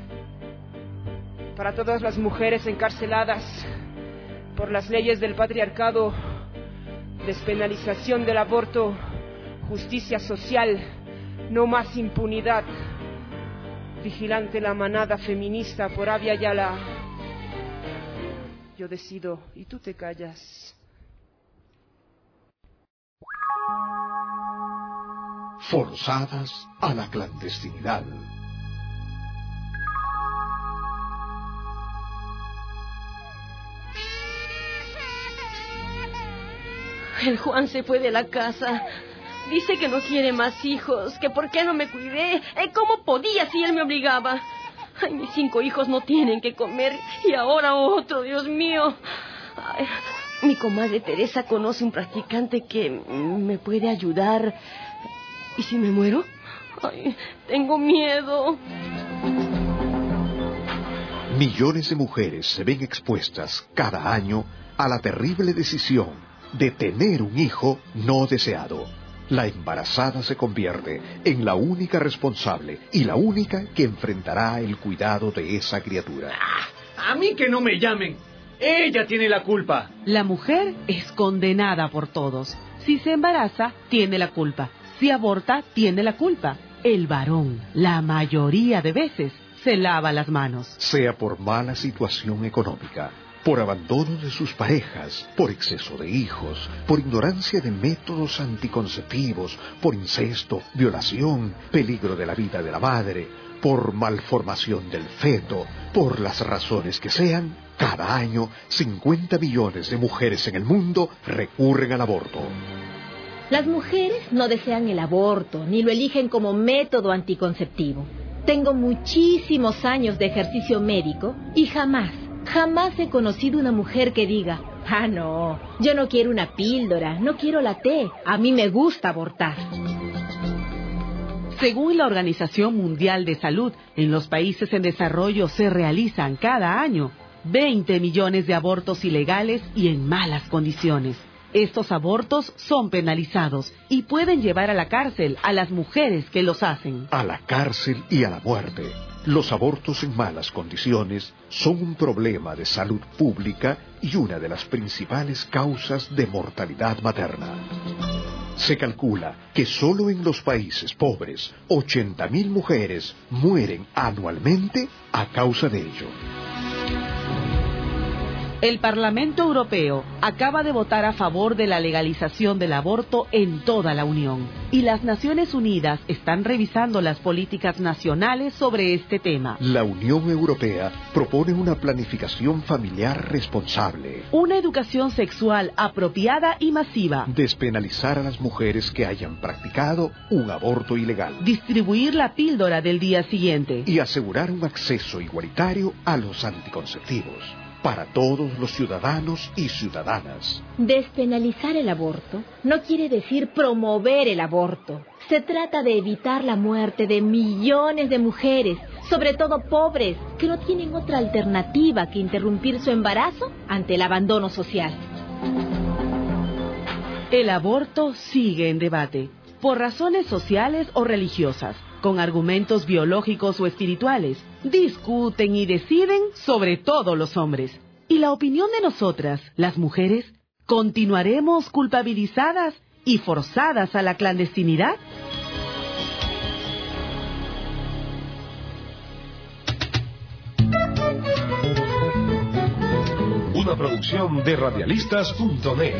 [SPEAKER 16] Para todas las mujeres encarceladas por las leyes del patriarcado, despenalización del aborto, justicia social, no más impunidad. Vigilante la manada feminista por Abya Yala. Yo decido y tú te callas.
[SPEAKER 17] Forzadas a la clandestinidad.
[SPEAKER 18] El Juan se fue de la casa. Dice que no quiere más hijos, que por qué no me cuidé. ¿Cómo podía si él me obligaba? Ay, mis 5 hijos no tienen que comer y ahora otro, Dios mío. Ay, mi comadre Teresa conoce un practicante que me puede ayudar. ¿Y si me muero? Ay, tengo miedo.
[SPEAKER 17] Millones de mujeres se ven expuestas cada año a la terrible decisión de tener un hijo no deseado. La embarazada se convierte en la única responsable y la única que enfrentará el cuidado de esa criatura.
[SPEAKER 19] A mí que no me llamen. Ella tiene la culpa.
[SPEAKER 20] La mujer es condenada por todos. Si se embaraza, tiene la culpa. Si aborta, tiene la culpa. El varón, la mayoría de veces, se lava las manos.
[SPEAKER 17] Sea por mala situación económica, por abandono de sus parejas, por exceso de hijos, por ignorancia de métodos anticonceptivos, por incesto, violación, peligro de la vida de la madre, por malformación del feto, por las razones que sean, cada año 50 millones de mujeres en el mundo recurren al aborto.
[SPEAKER 10] Las mujeres no desean el aborto, ni lo eligen como método anticonceptivo. Tengo muchísimos años de ejercicio médico y jamás he conocido una mujer que diga: ah, no, yo no quiero una píldora, no quiero la T, a mí me gusta abortar.
[SPEAKER 20] Según la Organización Mundial de Salud, en los países en desarrollo se realizan cada año 20 millones de abortos ilegales y en malas condiciones. Estos abortos son penalizados y pueden llevar a la cárcel a las mujeres que los hacen.
[SPEAKER 17] A la cárcel y a la muerte. Los abortos en malas condiciones son un problema de salud pública y una de las principales causas de mortalidad materna. Se calcula que solo en los países pobres 80.000 mujeres mueren anualmente a causa de ello.
[SPEAKER 20] El Parlamento Europeo acaba de votar a favor de la legalización del aborto en toda la Unión, y las Naciones Unidas están revisando las políticas nacionales sobre este tema.
[SPEAKER 17] La Unión Europea propone una planificación familiar responsable,
[SPEAKER 20] una educación sexual apropiada y masiva,
[SPEAKER 17] despenalizar a las mujeres que hayan practicado un aborto ilegal,
[SPEAKER 20] distribuir la píldora del día siguiente
[SPEAKER 17] y asegurar un acceso igualitario a los anticonceptivos para todos los ciudadanos y ciudadanas.
[SPEAKER 10] Despenalizar el aborto no quiere decir promover el aborto. Se trata de evitar la muerte de millones de mujeres, sobre todo pobres, que no tienen otra alternativa que interrumpir su embarazo ante el abandono social.
[SPEAKER 20] El aborto sigue en debate, por razones sociales o religiosas, con argumentos biológicos o espirituales. Discuten y deciden sobre todo los hombres. ¿Y la opinión de nosotras, las mujeres? ¿Continuaremos culpabilizadas y forzadas a la clandestinidad?
[SPEAKER 9] Una producción de radialistas.net.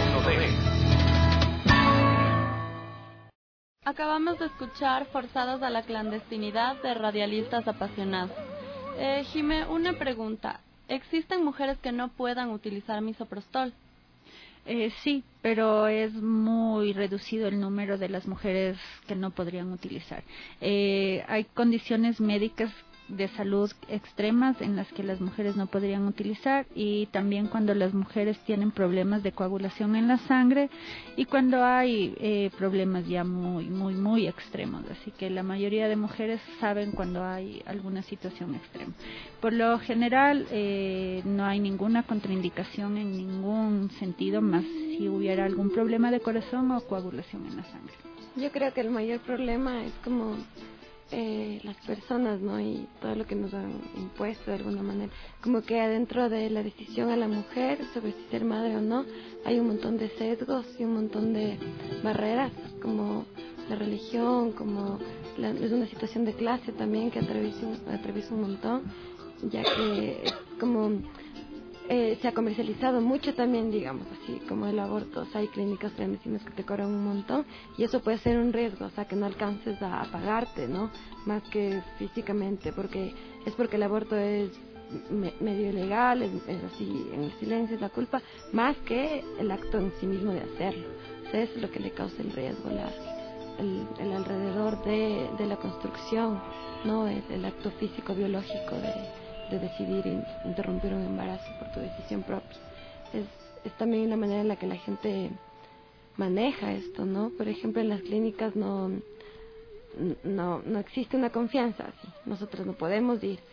[SPEAKER 1] Acabamos de escuchar Forzadas a la clandestinidad de Radialistas Apasionados. Jimé, una pregunta. ¿Existen mujeres que no puedan utilizar misoprostol?
[SPEAKER 14] Sí, pero es muy reducido el número de las mujeres que no podrían utilizar. Hay condiciones médicas de salud extremas en las que las mujeres no podrían utilizar, y también cuando las mujeres tienen problemas de coagulación en la sangre y cuando hay problemas ya muy extremos. Así que la mayoría de mujeres saben cuando hay alguna situación extrema. Por lo general no hay ninguna contraindicación en ningún sentido, más si hubiera algún problema de corazón o coagulación en la sangre.
[SPEAKER 15] Yo creo que el mayor problema es como las personas, ¿no? Y todo lo que nos han impuesto de alguna manera, como que adentro de la decisión a la mujer sobre si ser madre o no hay un montón de sesgos y un montón de barreras, como la religión, como es una situación de clase también que atraviesa un montón, ya que es como se ha comercializado mucho también, digamos así, como el aborto. O sea, hay clínicas clandestinas que te cobran un montón y eso puede ser un riesgo, o sea, que no alcances a pagarte, ¿no? Más que físicamente, porque el aborto es medio ilegal, es así, en el silencio es la culpa, más que el acto en sí mismo de hacerlo. O sea, eso es lo que le causa el riesgo, el alrededor de la construcción, ¿no? El acto físico, biológico de decidir interrumpir un embarazo por tu decisión propia. Es también la manera en la que la gente maneja esto, ¿no? Por ejemplo, en las clínicas no existe una confianza así. Nosotros no podemos ir.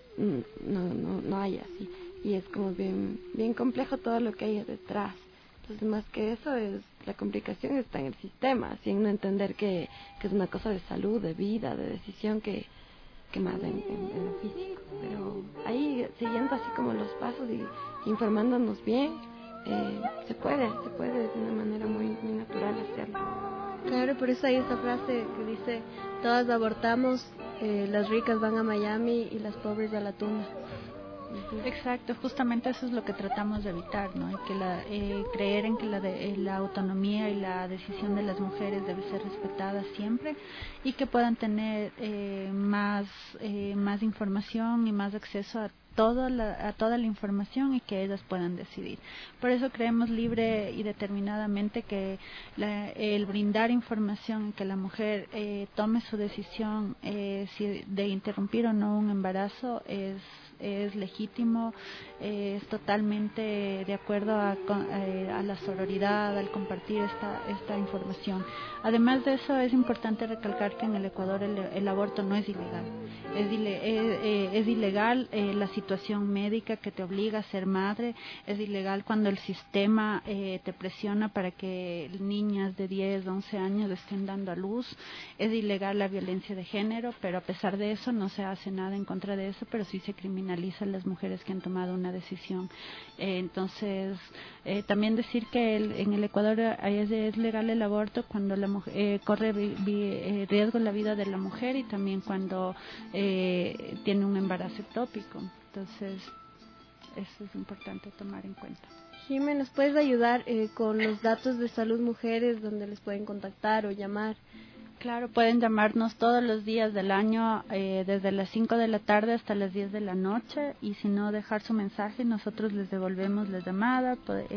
[SPEAKER 15] no hay así. Y es como bien complejo todo lo que hay detrás. Entonces, más que eso, la complicación está en el sistema, así en no entender que es una cosa de salud, de vida, de decisión, que más en lo físico. Pero ahí, siguiendo así como los pasos y informándonos bien, se puede de una manera muy natural hacerlo.
[SPEAKER 2] Claro, por eso hay esa frase que dice: todas abortamos, las ricas van a Miami y las pobres a la tumba.
[SPEAKER 14] Exacto, justamente eso es lo que tratamos de evitar, ¿no? Y que creer en que la autonomía y la decisión de las mujeres debe ser respetada siempre, y que puedan tener más información y más acceso a toda la información, y que ellas puedan decidir. Por eso creemos libre y determinadamente que el brindar información y que la mujer tome su decisión de interrumpir o no un embarazo es legítimo, es totalmente de acuerdo a la sororidad, al compartir esta información. Además de eso, es importante recalcar que en el Ecuador el aborto no es ilegal. Es ilegal la situación médica que te obliga a ser madre, es ilegal cuando el sistema te presiona para que niñas de 10, 11 años estén dando a luz, es ilegal la violencia de género, pero a pesar de eso no se hace nada en contra de eso, pero sí se criminaliza a las mujeres que han tomado una decisión. Entonces, también decir que en el Ecuador es legal el aborto cuando la mujer corre riesgo la vida de la mujer, y también cuando tiene un embarazo ectópico. Entonces, eso es importante tomar en cuenta.
[SPEAKER 2] Jimé, ¿nos puedes ayudar con los datos de Salud Mujeres, donde les pueden contactar o llamar?
[SPEAKER 14] Claro, pueden llamarnos todos los días del año, desde las 5 de la tarde hasta las 10 de la noche, y si no, dejar su mensaje, nosotros les devolvemos la llamada,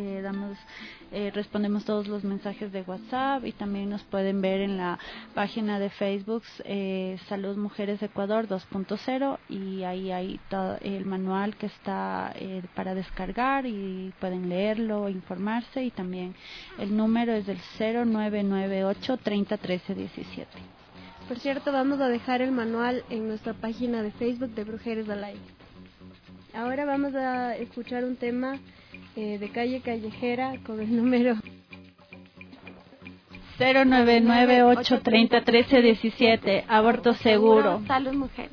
[SPEAKER 14] respondemos todos los mensajes de WhatsApp, y también nos pueden ver en la página de Facebook Salud Mujeres Ecuador 2.0, y ahí hay todo el manual que está para descargar, y pueden leerlo, informarse, y también el número es del 0998 30 13 17.
[SPEAKER 2] Por cierto, vamos a dejar el manual en nuestra página de Facebook de Brujeres al Aire. Ahora vamos a escuchar un tema de Calle Callejera con el número
[SPEAKER 14] 0998 30 13 17. Aborto seguro.
[SPEAKER 15] Salud Mujeres.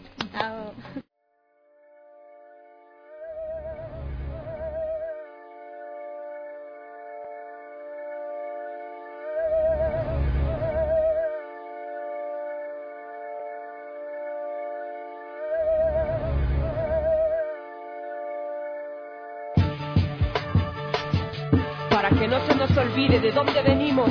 [SPEAKER 16] Para que no se nos olvide de dónde venimos.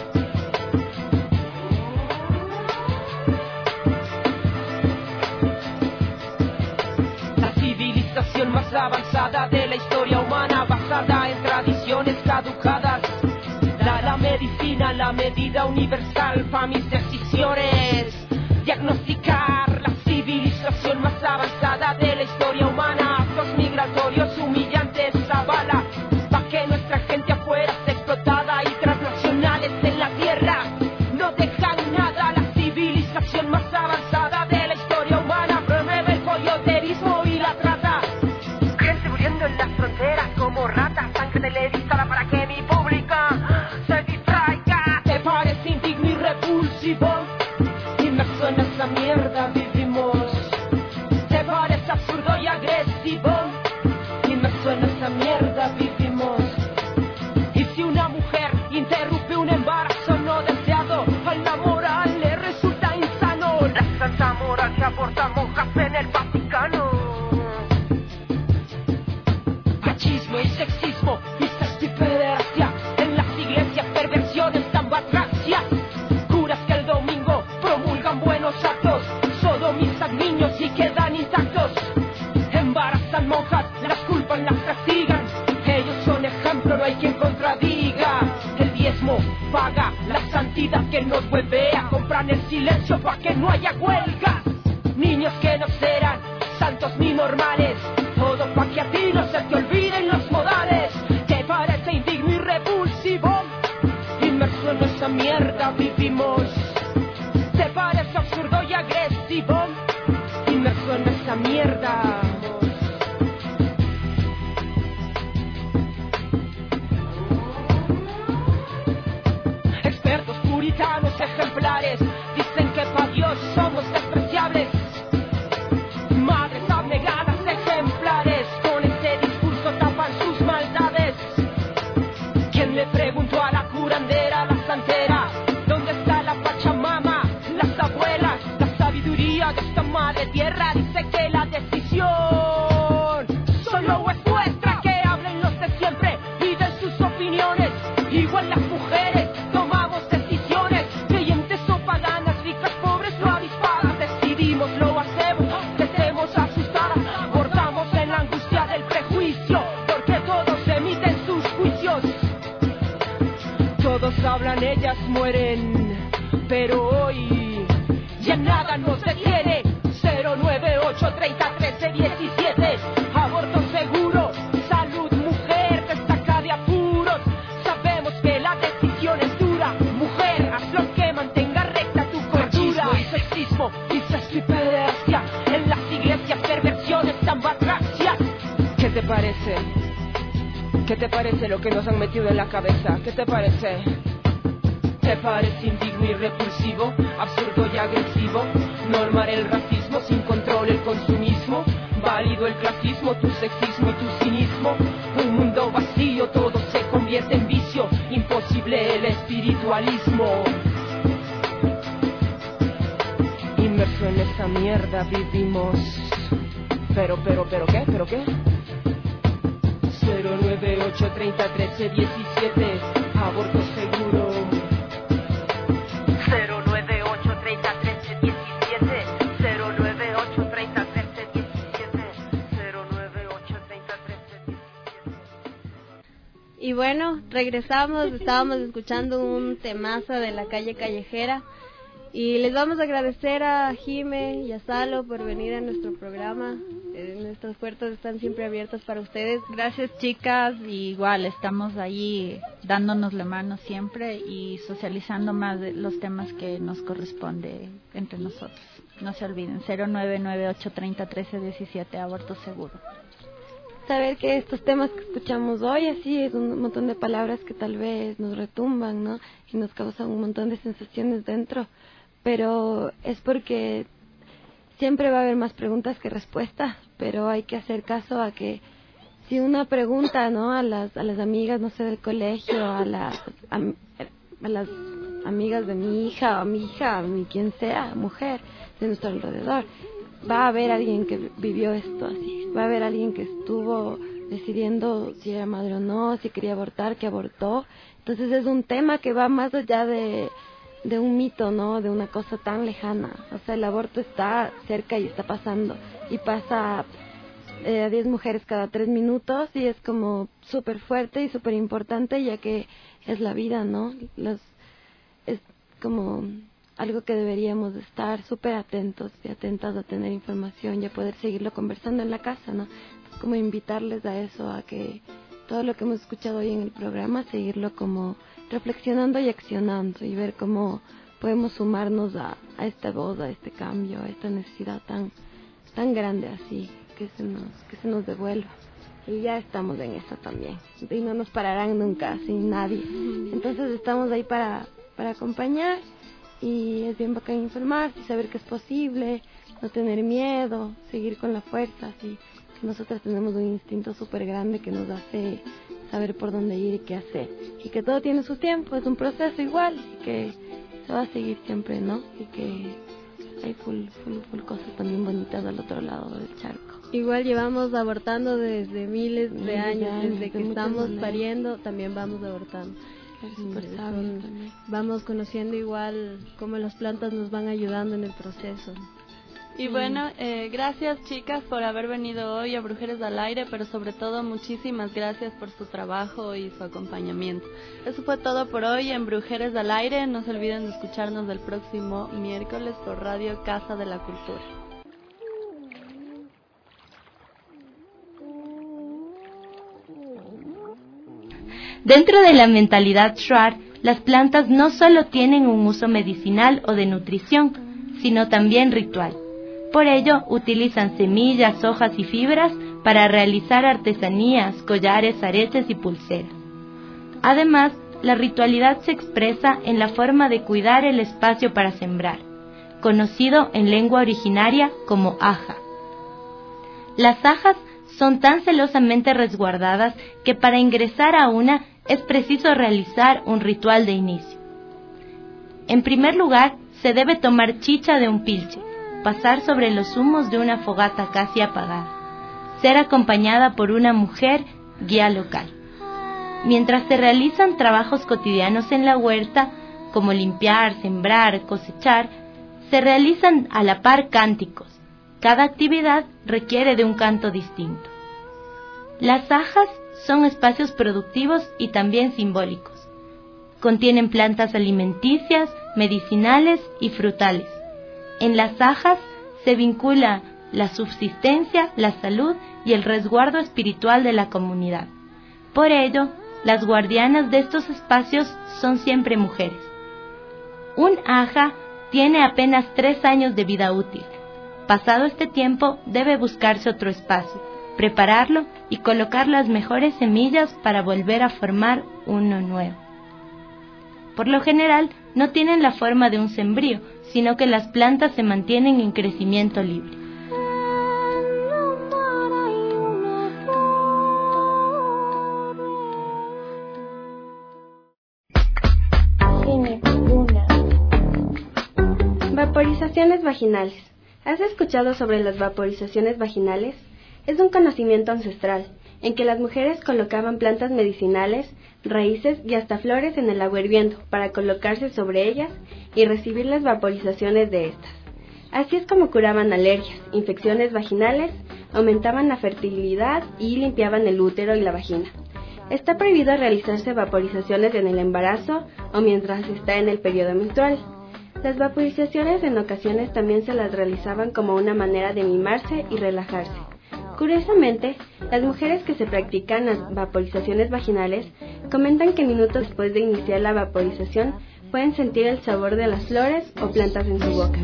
[SPEAKER 16] La civilización más avanzada de la historia humana, basada en tradiciones caducadas. La medicina, la medida universal para mis decisiones. Diagnosticar la civilización más avanzada de la historia humana. Actos migratorios humillantes avala, pa' que nuestra gente afuera sea explotada, y transnacionales en la tierra no dejan nada. La civilización más avanzada de la historia humana promueve el coyoterismo y la trata. Gente muriendo en las fronteras como ratas, sangre televisada para que mi pública se distraiga. ¿Te parece indigno y repulsivo? Y me suena esa mierda, vivimos. ¿Te parece absurdo y agresivo? Y me suena esa mierda, vivimos. Y si una mujer interrumpe un embarazo no deseado, a la moral le resulta insano. La santa moral que aborta monjas en el Vaticano. Machismo y sexismo, incest y pederastia, en las iglesias perversiones tan batracias. Curas que el domingo promulgan buenos actos, sodomizan niños y quedan intactos. Embarazan monjas, las culpan, las castigan. Ellos son ejemplo, no hay quien contradiga. El diezmo paga la santidad que nos vuelve a comprar el silencio para que no haya huelgas. Niños que no serán santos ni normales, todo pa' que a ti no se te olviden los modales. ¿Te parece indigno y repulsivo? Inmerso en esa mierda vivimos. ¿Te parece absurdo y agresivo? Inmerso en esa mierda. ejemplares. Dicen que para Dios somos despreciables. Madres abnegadas ejemplares, con ese discurso tapan sus maldades. ¿Quién le preguntó a la curandera, la santera? ¿Dónde está la Pachamama, las abuelas? La sabiduría de esta madre tierra dice que la decisión solo es nuestra. Que hablen los de siempre y den sus opiniones. Igual las mujeres tomamos decisiones, creyentes o paganas, ricas, pobres o avispadas. Decidimos, lo hacemos, crecemos asustadas, bordamos en la angustia del prejuicio, porque todos emiten sus juicios. Todos hablan, ellas mueren, pero hoy ya nada nos detiene. 098 30 13 17, aborto seguro, salud mujer, te saca de apuros. Sabemos que la decisión es dura, mujer, haz lo que mantenga recta tu cordura. Machismo y sexismo, incesto y pederastia, en las iglesias perversiones tan batracias. ¿Qué te parece? ¿Qué te parece lo que nos han metido en la cabeza? ¿Qué te parece? ¿Te parece indigno y repulsivo, absurdo y agresivo normar el racismo, sin control el consumismo? Válido el clasismo, tu sexismo y tu cinismo. Un mundo vacío, todo se convierte en vicio. Imposible el espiritualismo. Inmerso en esa mierda vivimos. Pero ¿qué? ¿Pero qué? 098 30 13 17, aborto seguro. 098 30 13 17, 098 30 13 17, 098 30 13 17.
[SPEAKER 2] Y bueno, regresamos, estábamos escuchando un temazo de La Calle Callejera. Y les vamos a agradecer a Jime y a Salo por venir a nuestro programa. Nuestras puertas están siempre abiertas para ustedes.
[SPEAKER 14] Gracias, chicas. Y igual estamos ahí dándonos la mano siempre y socializando más de los temas que nos corresponde entre nosotros. No se olviden, 0998 30 13 17, aborto seguro.
[SPEAKER 15] Saber que estos temas que escuchamos hoy, así es un montón de palabras que tal vez nos retumban, ¿no? Y nos causan un montón de sensaciones dentro. Pero es porque siempre va a haber más preguntas que respuestas, pero hay que hacer caso a que si una pregunta, ¿no? A las amigas, no sé, del colegio, a las amigas de mi hija, o a mi hija, o mi quien sea, mujer de nuestro alrededor, va a haber alguien que vivió esto así, va a haber alguien que estuvo decidiendo si era madre o no, si quería abortar, que abortó. Entonces es un tema que va más allá de un mito, ¿no? De una cosa tan lejana. O sea, el aborto está cerca y está pasando. Y pasa a 10 mujeres cada 3 minutos y es como súper fuerte y súper importante, ya que es la vida, ¿no? Es como algo que deberíamos estar súper atentos y atentas a tener información y a poder seguirlo conversando en la casa, ¿no? Es como invitarles a eso, a que todo lo que hemos escuchado hoy en el programa, seguirlo como reflexionando y accionando y ver cómo podemos sumarnos a esta voz, a este cambio, a esta necesidad tan grande así, que se nos devuelva. Y ya estamos en eso también, y no nos pararán nunca, sin nadie. Entonces estamos ahí para acompañar, y es bien bacán informarse y saber que es posible, no tener miedo, seguir con la fuerza, así. Nosotras tenemos un instinto súper grande que nos hace saber por dónde ir y qué hacer. Y que todo tiene su tiempo, es un proceso igual, y que se va a seguir siempre, ¿no? Y que hay full cosas también bonitas al otro lado del charco.
[SPEAKER 2] Igual llevamos abortando desde miles de años, desde que estamos pariendo, también vamos abortando. Vamos conociendo igual cómo las plantas nos van ayudando en el proceso.
[SPEAKER 1] Y bueno, gracias chicas por haber venido hoy a Brujeres al Aire, pero sobre todo muchísimas gracias por su trabajo y su acompañamiento. Eso fue todo por hoy en Brujeres al Aire. No se olviden de escucharnos el próximo miércoles por Radio Casa de la Cultura.
[SPEAKER 13] Dentro de la mentalidad Shuar, las plantas no solo tienen un uso medicinal o de nutrición, sino también ritual. Por ello, utilizan semillas, hojas y fibras para realizar artesanías, collares, aretes y pulseras. Además, la ritualidad se expresa en la forma de cuidar el espacio para sembrar, conocido en lengua originaria como aja. Las ajas son tan celosamente resguardadas que para ingresar a una es preciso realizar un ritual de inicio. En primer lugar, se debe tomar chicha de un pilche, pasar sobre los humos de una fogata casi apagada, ser acompañada por una mujer guía local. Mientras se realizan trabajos cotidianos en la huerta, como limpiar, sembrar, cosechar, se realizan a la par cánticos. Cada actividad requiere de un canto distinto. Las ajas son espacios productivos y también simbólicos. Contienen plantas alimenticias, medicinales y frutales. En las ajas se vincula la subsistencia, la salud y el resguardo espiritual de la comunidad. Por ello, las guardianas de estos espacios son siempre mujeres. Un aja tiene apenas 3 años de vida útil. Pasado este tiempo, debe buscarse otro espacio, prepararlo y colocar las mejores semillas para volver a formar uno nuevo. Por lo general, no tienen la forma de un sembrío, sino que las plantas se mantienen en crecimiento libre.
[SPEAKER 2] Vaporizaciones vaginales. ¿Has escuchado sobre las vaporizaciones vaginales? Es un conocimiento ancestral, en que las mujeres colocaban plantas medicinales, raíces y hasta flores en el agua hirviendo para colocarse sobre ellas y recibir las vaporizaciones de estas. Así es como curaban alergias, infecciones vaginales, aumentaban la fertilidad y limpiaban el útero y la vagina. Está prohibido realizarse vaporizaciones en el embarazo o mientras está en el periodo menstrual. Las vaporizaciones en ocasiones también se las realizaban como una manera de mimarse y relajarse. Curiosamente, las mujeres que se practican las vaporizaciones vaginales comentan que minutos después de iniciar la vaporización pueden sentir el sabor de las flores o plantas en su boca.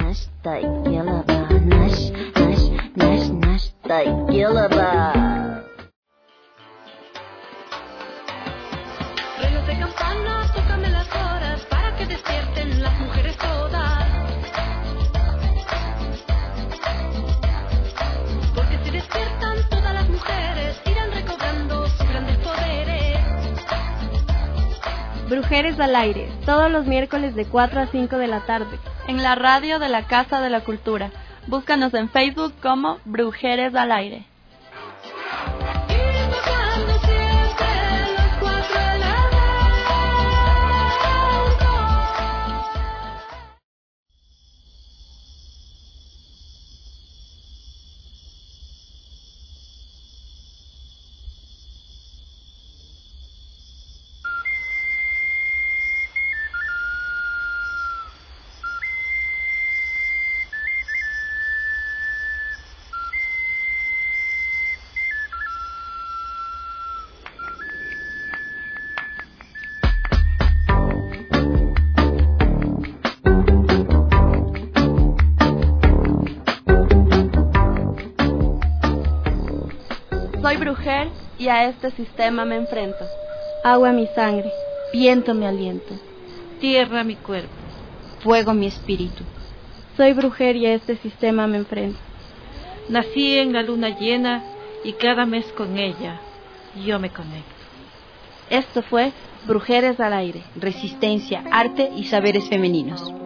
[SPEAKER 6] Reloj de campana, tócame las horas para que despierten las mujeres todas. Porque si despiertan todas las mujeres, irán recobrando sus grandes poderes.
[SPEAKER 2] Brujeres al aire, todos los miércoles de 4 a 5 de la tarde.
[SPEAKER 1] En la radio de la Casa de la Cultura. Búscanos en Facebook como Brujeres al Aire. Soy brujer y a este sistema me enfrento.
[SPEAKER 2] Agua mi sangre,
[SPEAKER 10] Viento mi aliento,
[SPEAKER 3] Tierra mi cuerpo,
[SPEAKER 10] fuego mi espíritu.
[SPEAKER 2] soy brujer y a este sistema me enfrento.
[SPEAKER 3] Nací en la luna llena y cada mes con ella yo me conecto.
[SPEAKER 10] Esto fue Brujeres al Aire, resistencia, arte y saberes femeninos.